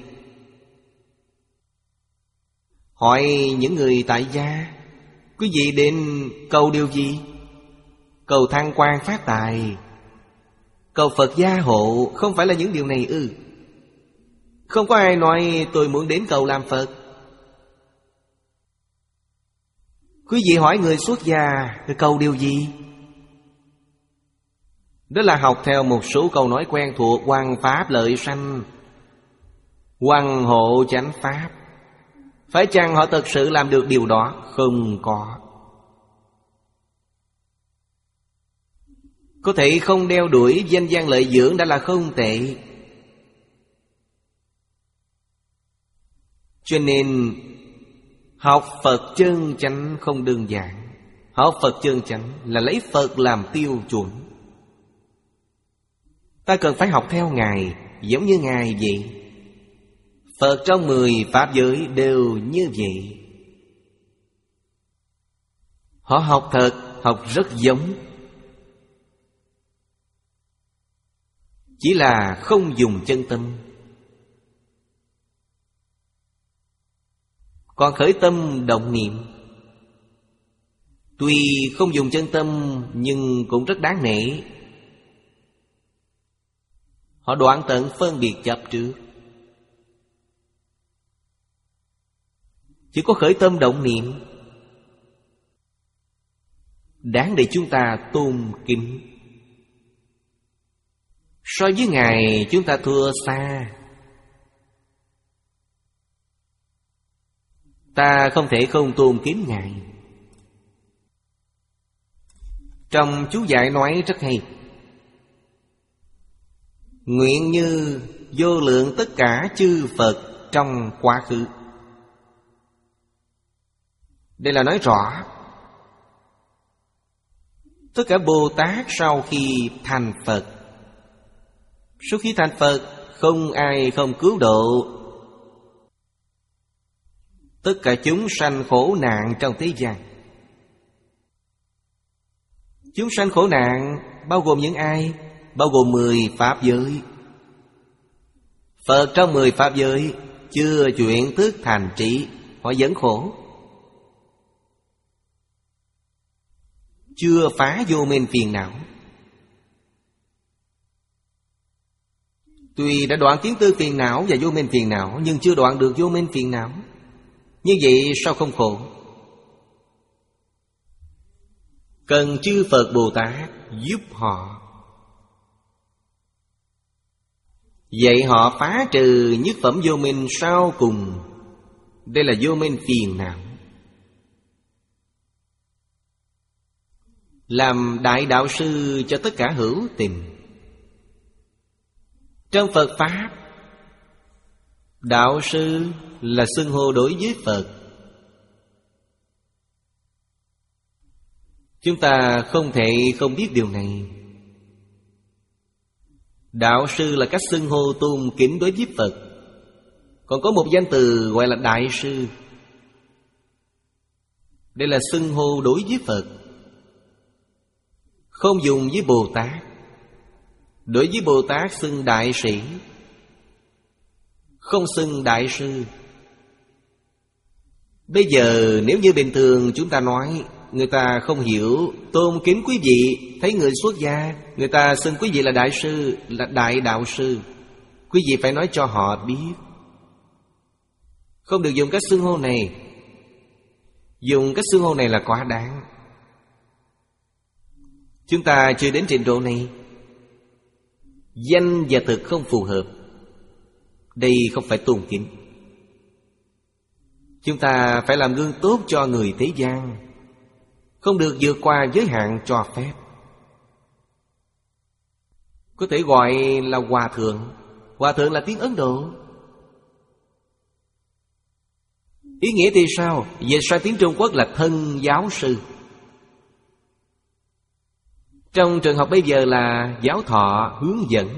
hỏi những người tại gia: quý vị đến cầu điều gì? Cầu thăng quan phát tài, cầu Phật gia hộ, không phải là những điều này ư? Không có ai nói tôi muốn đến cầu làm Phật. Quý vị hỏi người xuất gia cầu điều gì? Đó là học theo một số câu nói quen thuộc: hoằng pháp lợi sanh, hoằng hộ chánh pháp. Phải chăng họ thật sự làm được điều đó? Không có. Có thể không đeo đuổi danh văn lợi dưỡng đã là không tệ. Cho nên học Phật chân chánh không đơn giản. Học Phật chân chánh là lấy Phật làm tiêu chuẩn. Ta cần phải học theo Ngài, giống như Ngài vậy. Phật trong mười Pháp giới đều như vậy. Họ học thật, học rất giống. Chỉ là không dùng chân tâm. Còn khởi tâm động niệm, tuy không dùng chân tâm nhưng cũng rất đáng nể. Họ đoạn tận phân biệt chấp trước. Chỉ có khởi tâm động niệm đáng để chúng ta tôn kính. So với Ngài chúng ta thua xa. Ta không thể không tôn kính Ngài. Trong chú giải nói rất hay: nguyện như vô lượng tất cả chư Phật trong quá khứ. Đây là nói rõ tất cả Bồ Tát sau khi thành Phật, sau khi thành Phật không ai không cứu độ. Tất cả chúng sanh khổ nạn trong thế gian. Chúng sanh khổ nạn bao gồm những ai? Bao gồm mười Pháp giới. Phật trong mười Pháp giới chưa chuyển thức thành trí, họ vẫn khổ. Chưa phá vô minh phiền não. Tuy đã đoạn kiến tư phiền não và vô minh phiền não, nhưng chưa đoạn được vô minh phiền não. Như vậy sao không khổ? cần chư Phật Bồ Tát giúp họ, dạy họ phá trừ nhất phẩm vô minh sau cùng. Đây là vô minh phiền não. Làm đại đạo sư cho tất cả hữu tình. Trong Phật Pháp, đạo sư là xưng hô đối với Phật. Chúng ta không thể không biết điều này. Đạo sư là cách xưng hô tôn kính đối với Phật. Còn có một danh từ gọi là đại sư. Đây là xưng hô đối với Phật, không dùng với Bồ Tát. Đối với Bồ Tát xưng đại sĩ, không xưng đại sư. Bây giờ nếu như bình thường chúng ta nói, người ta không hiểu, tôn kính quý vị, thấy người xuất gia, người ta xưng quý vị là đại sư, là đại đạo sư. Quý vị phải nói cho họ biết, không được dùng cách xưng hô này. Dùng cách xưng hô này là quá đáng. Chúng ta chưa đến trình độ này. Danh và thực không phù hợp. Đây không phải tôn kính. Chúng ta phải làm gương tốt cho người thế gian, không được vượt qua giới hạn cho phép. Có thể gọi là hòa thượng. Hòa thượng là tiếng Ấn Độ. Ý nghĩa thì sao? Về sang tiếng Trung Quốc là thân giáo sư. Trong trường học bây giờ là giáo thọ hướng dẫn.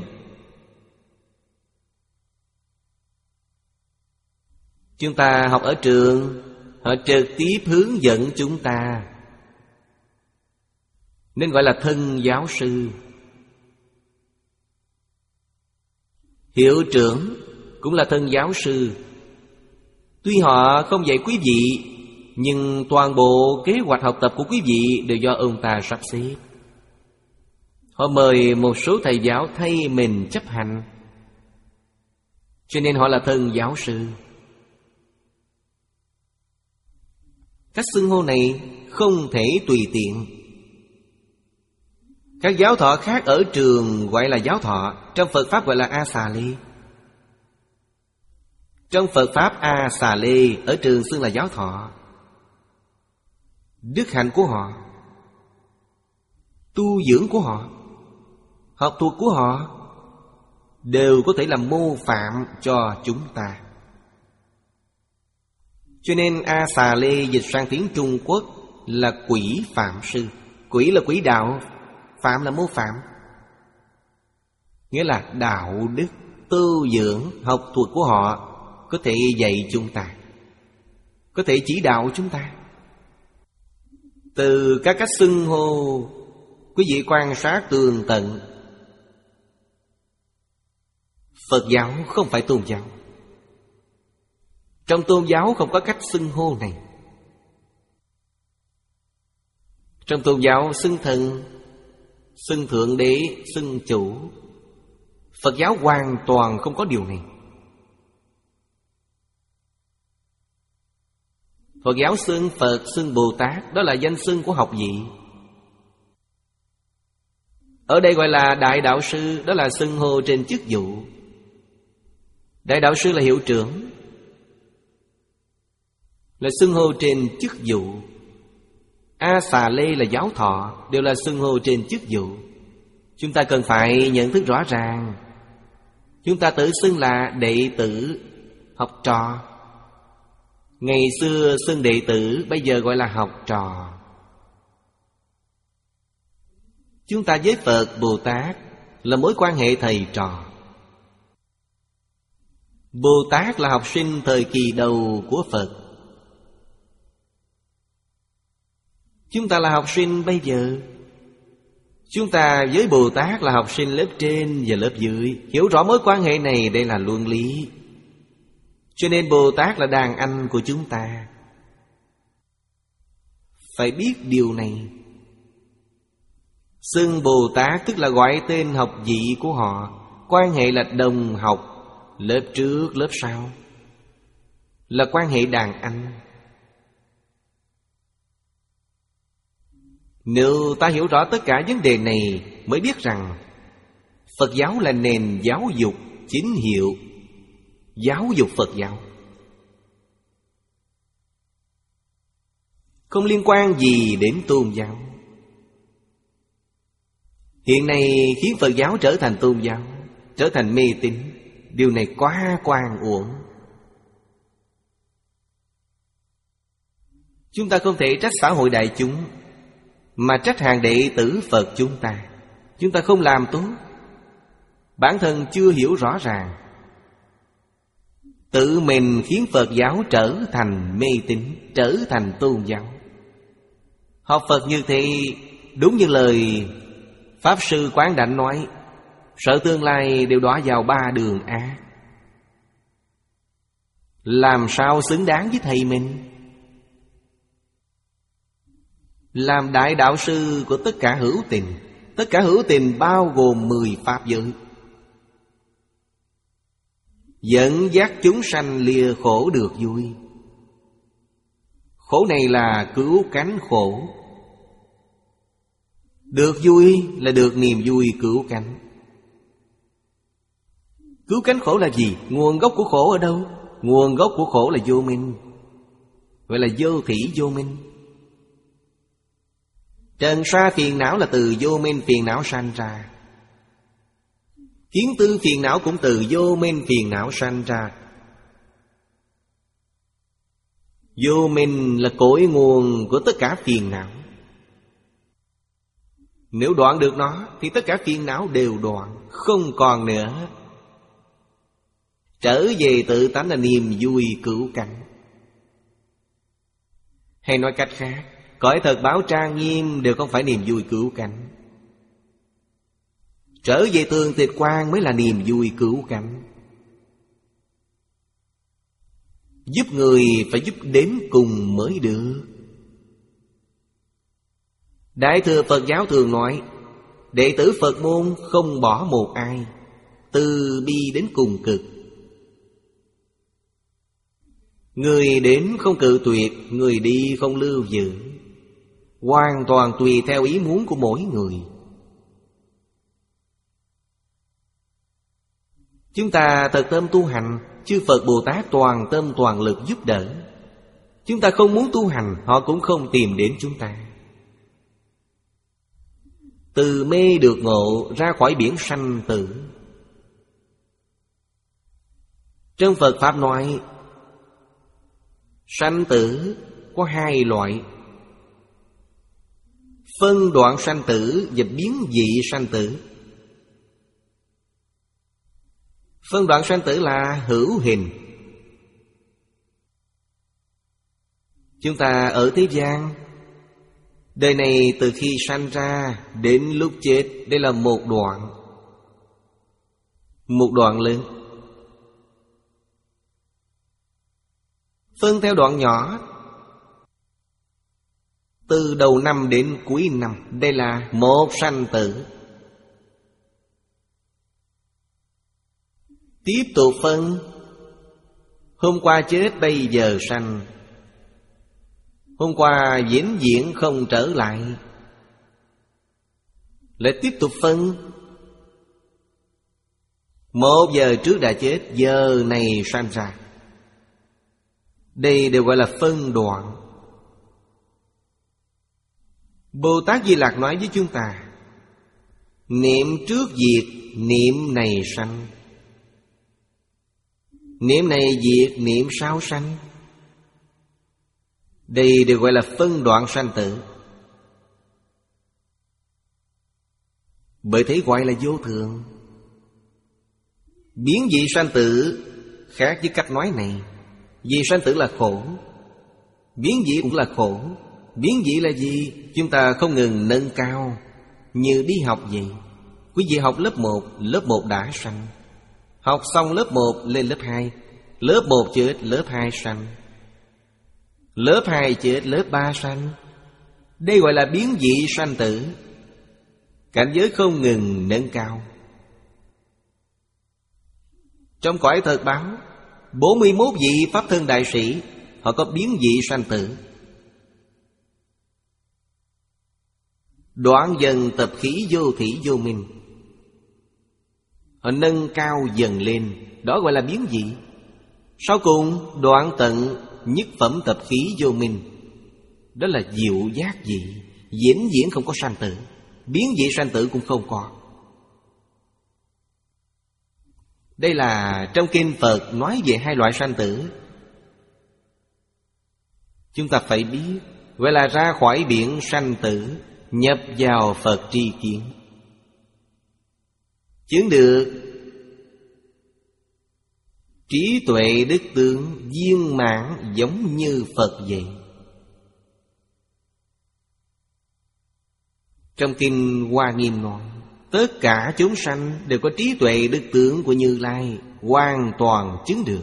Chúng ta học ở trường, họ trực tiếp hướng dẫn chúng ta, nên gọi là thân giáo sư. Hiệu trưởng cũng là thân giáo sư. Tuy họ không dạy quý vị, nhưng toàn bộ kế hoạch học tập của quý vị đều do ông ta sắp xếp. Họ mời một số thầy giáo thay mình chấp hành, cho nên họ là thân giáo sư. Cách xưng hô này không thể tùy tiện. Các giáo thọ khác ở trường gọi là giáo thọ, trong Phật Pháp gọi là A Xà Lê. Trong Phật Pháp A Xà Lê, ở trường xưng là giáo thọ. Đức hạnh của họ, tu dưỡng của họ, học thuộc của họ đều có thể làm mô phạm cho chúng ta. Cho nên A Xà Lê dịch sang tiếng Trung Quốc là quỷ phạm sư. Quỷ là quỷ đạo, phạm là mô phạm. Nghĩa là đạo đức, tu dưỡng, học thuộc của họ có thể dạy chúng ta, có thể chỉ đạo chúng ta. Từ các cách xưng hô, quý vị quan sát tường tận. Phật giáo không phải tôn giáo. Trong tôn giáo không có cách xưng hô này. Trong tôn giáo xưng thần, xưng thượng đế, xưng chủ. Phật giáo hoàn toàn không có điều này. Phật giáo xưng Phật, xưng Bồ Tát, đó là danh xưng của học vị. Ở đây gọi là đại đạo sư, đó là xưng hô trên chức vụ. Đại đạo sư là hiệu trưởng, là xưng hô trên chức vụ. A Xà Lê là giáo thọ, đều là xưng hô trên chức vụ. Chúng ta cần phải nhận thức rõ ràng. Chúng ta tự xưng là đệ tử, học trò. Ngày xưa xưng đệ tử, bây giờ gọi là học trò. Chúng ta với Phật, Bồ Tát là mối quan hệ thầy trò. Bồ Tát là học sinh thời kỳ đầu của Phật. Chúng ta là học sinh bây giờ. Chúng ta với Bồ Tát là học sinh lớp trên và lớp dưới. Hiểu rõ mối quan hệ này, đây là luân lý. Cho nên Bồ Tát là đàn anh của chúng ta. Phải biết điều này. Xưng Bồ Tát tức là gọi tên học vị của họ. Quan hệ là đồng học, lớp trước, lớp sau, là quan hệ đàn anh. Nếu ta hiểu rõ tất cả vấn đề này, mới biết rằng Phật giáo là nền giáo dục chính hiệu, giáo dục Phật giáo, không liên quan gì đến tôn giáo. Hiện nay khiến Phật giáo trở thành tôn giáo, trở thành mê tín, điều này quá oan uổng. Chúng ta không thể trách xã hội đại chúng, mà trách hàng đệ tử Phật chúng ta. Chúng ta không làm tốt, bản thân chưa hiểu rõ ràng, tự mình khiến Phật giáo trở thành mê tín, trở thành tôn giáo. Học Phật như thế, đúng như lời Pháp Sư Quán Đảnh nói, sợ tương lai đều đọa vào ba đường ác. Làm sao xứng đáng với thầy mình? Làm đại đạo sư của tất cả hữu tình. Tất cả hữu tình bao gồm mười pháp giới, dẫn dắt chúng sanh lìa khổ được vui. Khổ này là cứu cánh khổ, được vui là được niềm vui cứu cánh. Cứu cánh khổ là gì? Nguồn gốc của khổ ở đâu? Nguồn gốc của khổ là vô minh, gọi là vô thỉ vô minh. Trần sa phiền não là từ vô minh phiền não sanh ra. Kiến tư phiền não cũng từ vô minh phiền não sanh ra. Vô minh là cội nguồn của tất cả phiền não. Nếu đoạn được nó thì tất cả phiền não đều đoạn, không còn nữa. Trở về tự tánh là niềm vui cứu cánh. Hay nói cách khác, cõi thật báo trang nghiêm đều không phải niềm vui cứu cánh. Trở về tường tịch quang mới là niềm vui cứu cánh. Giúp người phải giúp đến cùng mới được. Đại thừa Phật giáo thường nói, đệ tử Phật môn không bỏ một ai, từ bi đến cùng cực. Người đến không cự tuyệt, người đi không lưu giữ, hoàn toàn tùy theo ý muốn của mỗi người. Chúng ta thật tâm tu hành, chư Phật Bồ Tát toàn tâm toàn lực giúp đỡ. Chúng ta không muốn tu hành, họ cũng không tìm đến chúng ta. Từ mê được ngộ, ra khỏi biển sanh tử. Trong Phật Pháp nói, sanh tử có hai loại: phân đoạn sanh tử và biến dị sanh tử. Phân đoạn sanh tử là hữu hình. Chúng ta ở thế gian, đời này từ khi sanh ra đến lúc chết, đây là một đoạn, một đoạn lớn. Phân theo đoạn nhỏ, từ đầu năm đến cuối năm, đây là một sanh tử. Tiếp tục phân, hôm qua chết bây giờ sanh, hôm qua vĩnh viễn không trở lại. Lại tiếp tục phân, một giờ trước đã chết, giờ này sanh ra. Đây đều gọi là phân đoạn. Bồ Tát Di Lặc nói với chúng ta, niệm trước diệt, niệm này sanh. Niệm này diệt, niệm sau sanh. Đây đều gọi là phân đoạn sanh tử. Bởi thế gọi là vô thường. Biến dị sanh tử khác với cách nói này. Vì sanh tử là khổ, biến dị cũng là khổ. Biến dị là gì? Chúng ta không ngừng nâng cao, như đi học vậy. Quý vị học lớp một, lớp một đã sanh. Học xong lớp một lên lớp hai, lớp một chết, lớp hai sanh. Lớp hai chết, lớp ba sanh. Đây gọi là biến dị sanh tử. Cảnh giới không ngừng nâng cao. Trong cõi thật báo, bốn mươi mốt vị Pháp Thân Đại Sĩ, họ có biến dị sanh tử. Đoạn dần tập khí vô thủy vô minh. Họ nâng cao dần lên, đó gọi là biến dị. Sau cùng đoạn tận nhất phẩm tập khí vô minh, đó là diệu giác dị, vĩnh viễn không có sanh tử. Biến dị sanh tử cũng không có. Đây là trong kinh Phật nói về hai loại sanh tử. Chúng ta phải biết, gọi là ra khỏi biển sanh tử, nhập vào Phật tri kiến. Chứng được trí tuệ đức tướng viên mãn giống như Phật vậy. Trong kinh Hoa Nghiêm nói, tất cả chúng sanh đều có trí tuệ đức tướng của Như Lai, hoàn toàn chứng được.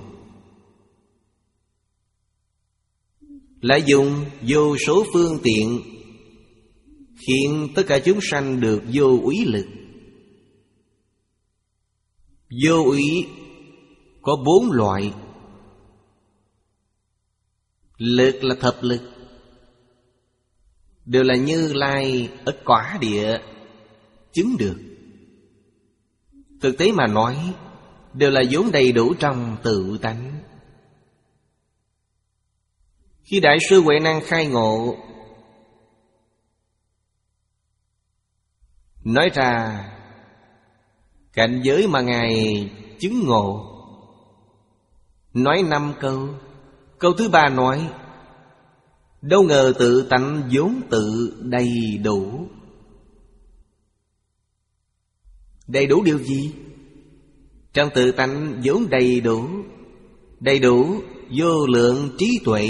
Lại dùng vô số phương tiện khiến tất cả chúng sanh được vô úy lực. Vô úy có bốn loại. Lực là thập lực, đều là Như Lai ở cõa địa chứng được. Thực tế mà nói, đều là vốn đầy đủ trong tự tánh. Khi Đại sư Huệ Năng khai ngộ, nói ra cảnh giới mà Ngài chứng ngộ, nói năm câu. Câu thứ ba nói, đâu ngờ tự tánh vốn tự đầy đủ. Đầy đủ điều gì? Trong tự tánh vốn đầy đủ. Đầy đủ vô lượng trí tuệ,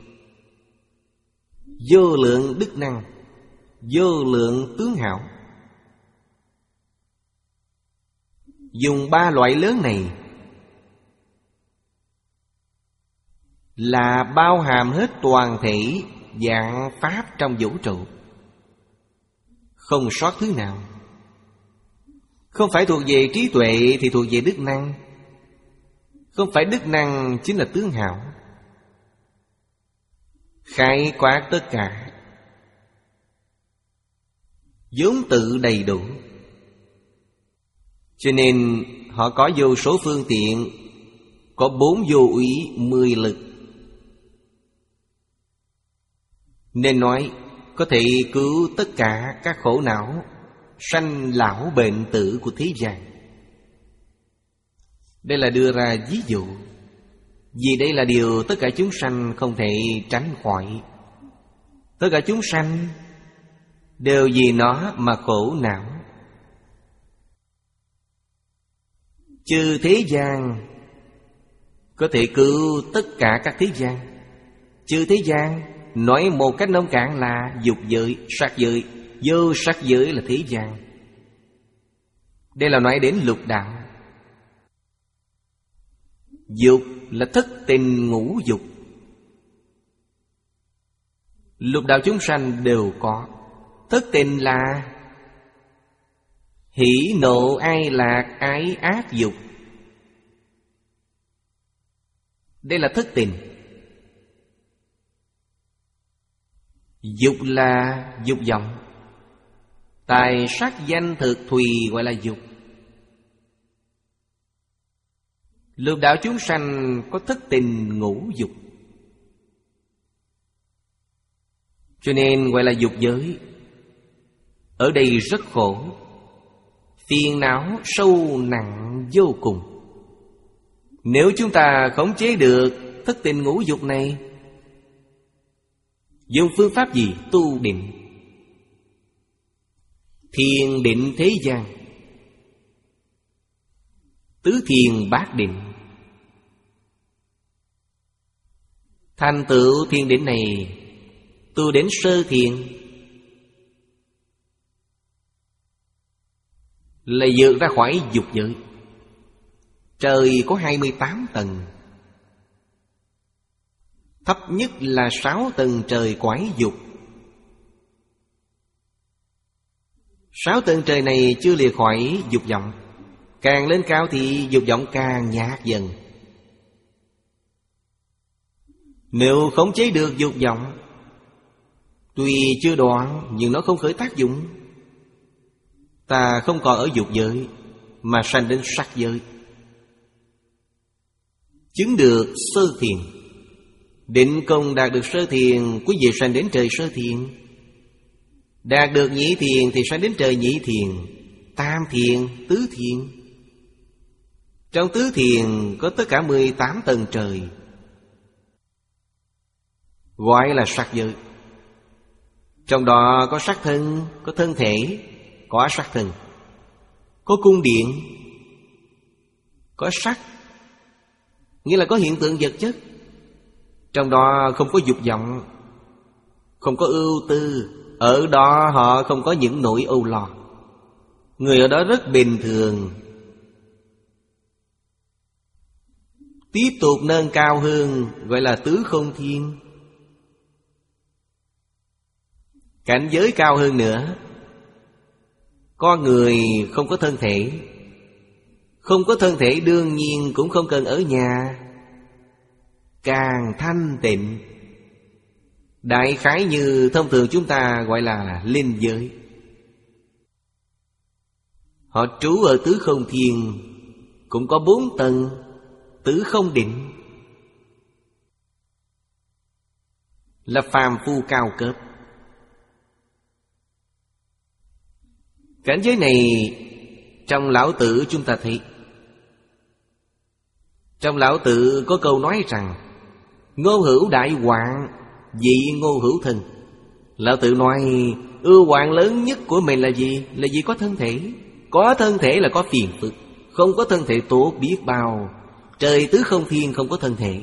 vô lượng đức năng, vô lượng tướng hảo. Dùng ba loại lớn này là bao hàm hết toàn thể vạn pháp trong vũ trụ, không sót thứ nào. Không phải thuộc về trí tuệ thì thuộc về đức năng, không phải đức năng chính là tướng hảo. Khái quát tất cả, vốn tự đầy đủ. Cho nên họ có vô số phương tiện, có bốn vô úy mười lực. Nên nói có thể cứu tất cả các khổ não sanh lão bệnh tử của thế gian. Đây là đưa ra ví dụ, vì đây là điều tất cả chúng sanh không thể tránh khỏi. Tất cả chúng sanh đều vì nó mà khổ não. Chư thế gian có thể cứu tất cả các thế gian. Chư thế gian nói một cách nông cạn là dục giới, sắc giới. Vô sắc giới là thế gian. Đây là nói đến lục đạo. Dục là thất tình ngũ dục. Lục đạo chúng sanh đều có. Thất tình là hỷ nộ ai lạc ái ác dục. Đây là thất tình. Dục là dục vọng. Tài sắc danh thực thùy gọi là dục. Lục đạo chúng sanh có thất tình ngũ dục, cho nên gọi là dục giới. Ở đây rất khổ, phiền não sâu nặng vô cùng. Nếu chúng ta khống chế được thất tình ngũ dục này, dùng phương pháp gì? Tu định. Thiền định thế gian, tứ thiền bát định. Thành tựu thiền định này, tu đến sơ thiền là vượt ra khỏi dục giới. Trời có hai mươi tám tầng, thấp nhất là sáu tầng trời quái dục. Sáu tầng trời này chưa lìa khỏi dục vọng. Càng lên cao thì dục vọng càng nhạt dần. Nếu khống chế được dục vọng, Tuy chưa đoạn nhưng nó không khởi tác dụng. Ta không còn ở dục giới mà sanh đến sắc giới. Chứng được sơ thiền, định công đạt được sơ thiền, quý vị sanh đến trời sơ thiền. Đạt được nhị thiền thì sanh đến trời nhị thiền, tam thiền, tứ thiền. Trong tứ thiền có tất cả mười tám tầng trời, gọi là sắc giới. Trong đó có sắc thân, có thân thể, có sắc thân, có cung điện, có sắc, nghĩa là có hiện tượng vật chất. Trong đó không có dục vọng, không có ưu tư. Ở đó họ không có những nỗi âu lo. Người ở đó rất bình thường. Tiếp tục nâng cao hơn, gọi là tứ không thiên. Cảnh giới cao hơn nữa, con người không có thân thể. Không có thân thể đương nhiên cũng không cần ở nhà, càng thanh tịnh. Đại khái như thông thường chúng ta gọi là linh giới. Họ trú ở tứ không thiên, cũng có bốn tầng tứ không định, là phàm phu cao cấp. Cảnh giới này trong Lão Tử chúng ta thấy. Trong Lão Tử có câu nói rằng: ngô hữu đại hoạn, dị ngô hữu thân. Lão Tử nói ưu hoạn lớn nhất của mình là gì? Là gì? Có thân thể. Có thân thể là có phiền phức. Không có thân thể tốt biết bao. Trời tứ không thiên không có thân thể.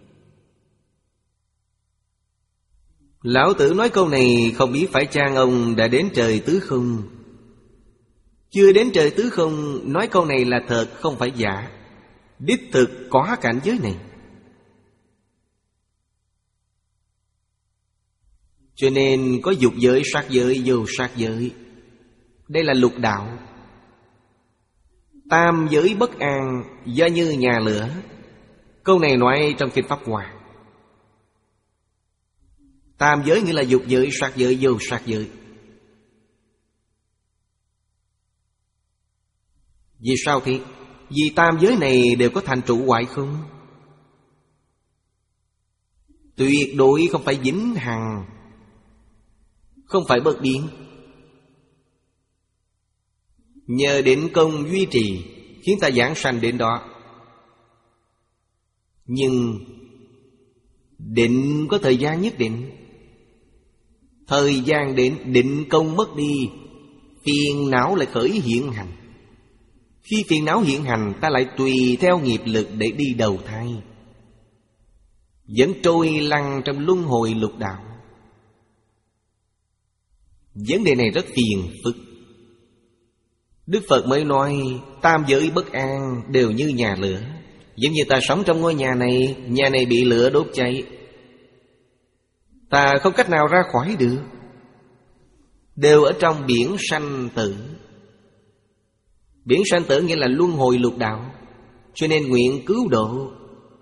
Lão Tử nói câu này không biết phải chăng ông đã đến trời tứ không. Chưa đến trời tứ không, nói câu này là thật, không phải giả. Đích thực có cảnh giới này. Cho nên có dục giới, sắc giới, vô sắc giới. Đây là lục đạo. Tam giới bất an, do như nhà lửa. Câu này nói trong Kinh Pháp Hoa. Tam giới nghĩa là dục giới, sắc giới, vô sắc giới. Vì sao thế? Vì tam giới này đều có thành trụ hoại không. Tuyệt đối không phải vĩnh hằng, không phải bất biến. Nhờ định công duy trì khiến ta giảng sanh đến đó. Nhưng định có thời gian nhất định. Thời gian đến, định công mất đi, phiền não lại khởi hiện hành. Khi phiền não hiện hành, ta lại tùy theo nghiệp lực để đi đầu thai, vẫn trôi lăn trong luân hồi lục đạo. Vấn đề này rất phiền phức. Đức Phật mới nói tam giới bất an đều như nhà lửa. Giống như ta sống trong ngôi nhà này, nhà này bị lửa đốt cháy, ta không cách nào ra khỏi được. Đều ở trong biển sanh tử. Biển sanh tử nghĩa là luân hồi lục đạo. Cho nên nguyện cứu độ.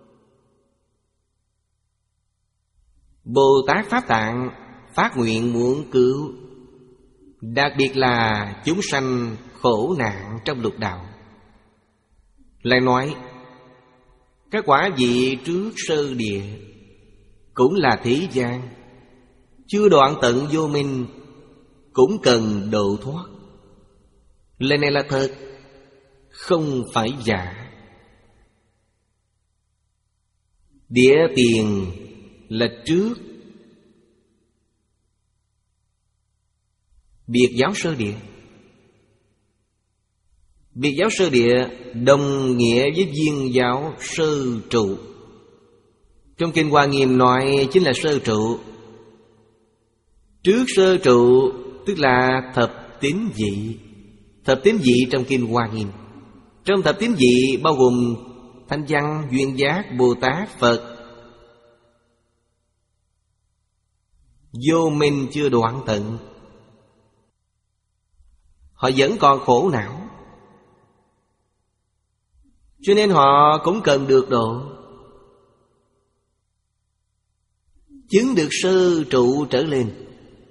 Bồ Tát Pháp Tạng phát nguyện muốn cứu, đặc biệt là chúng sanh khổ nạn trong lục đạo. Lại nói các quả vị trước sơ địa cũng là thế gian, chưa đoạn tận vô minh, cũng cần độ thoát. Lời này là thật, không phải giả. Địa tiền là trước, biệt giáo sơ địa. Biệt giáo sơ địa đồng nghĩa với viên giáo sơ trụ. Trong Kinh Hoa Nghiêm nói chính là sơ trụ. Trước sơ trụ tức là thập tín vị. Thập tín vị trong Kinh Hoa Nghiêm. Trong thập tín vị bao gồm Thanh Văn, Duyên Giác, Bồ Tát, Phật. Vô minh chưa đoạn tận, họ vẫn còn khổ não, cho nên họ cũng cần được độ. Chứng được sơ trụ trở lên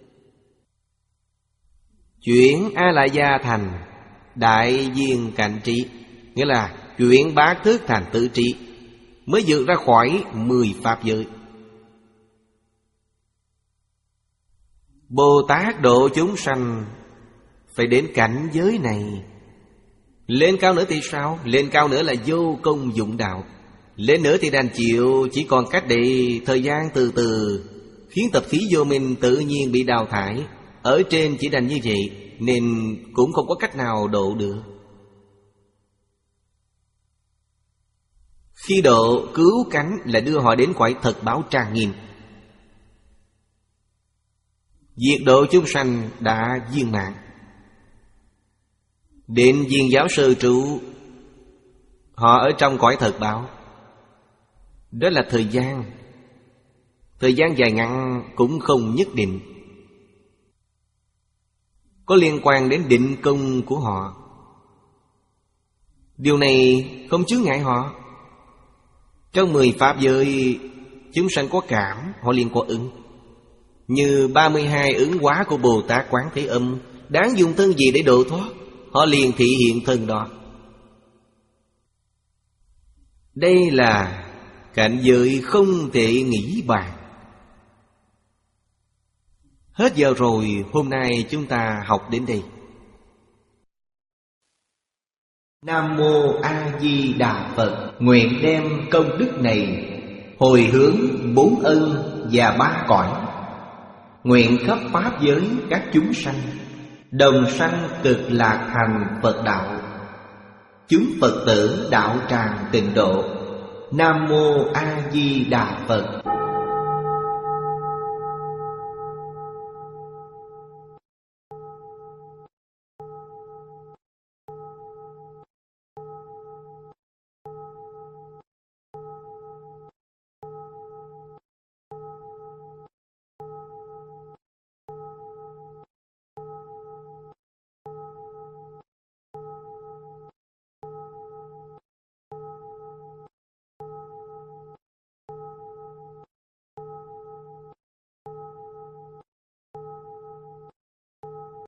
Chuyển A La Gia thành đại viên cảnh trí, nghĩa là chuyển bát thức thành tự trí, mới vượt ra khỏi mười pháp giới. Bồ Tát độ chúng sanh phải đến cảnh giới này. Lên cao nữa thì sao? Lên cao nữa là vô công dụng đạo. Lên nữa thì đành chịu, chỉ còn cách để thời gian từ từ khiến tập khí vô minh tự nhiên bị đào thải. Ở trên chỉ đành như vậy, nên cũng không có cách nào độ được. Khi độ cứu cánh là đưa họ đến cõi thật báo trang nghiêm. Diệt độ chúng sanh đã viên mãn. Đến viên giáo sư trụ, họ ở trong cõi thật báo. Đó là thời gian. Thời gian dài ngắn cũng không nhất định, có liên quan đến định công của họ. Điều này không chướng ngại họ. Trong mười pháp giới, chúng sanh có cảm, họ liền có ứng. Như ba mươi hai ứng hóa của Bồ Tát Quán Thế Âm, đáng dùng thân gì để độ thoát, họ liền thị hiện thân đó. Đây là cảnh giới không thể nghĩ bàn. Hết giờ rồi, hôm nay chúng ta học đến đây. Nam Mô A Di Đà Phật. Nguyện đem công đức này hồi hướng bốn ân và ba cõi. Nguyện khắp pháp giới các chúng sanh đồng sanh cực lạc thành Phật đạo. Chúng Phật tử đạo tràng tịnh độ. Nam Mô A Di Đà Phật.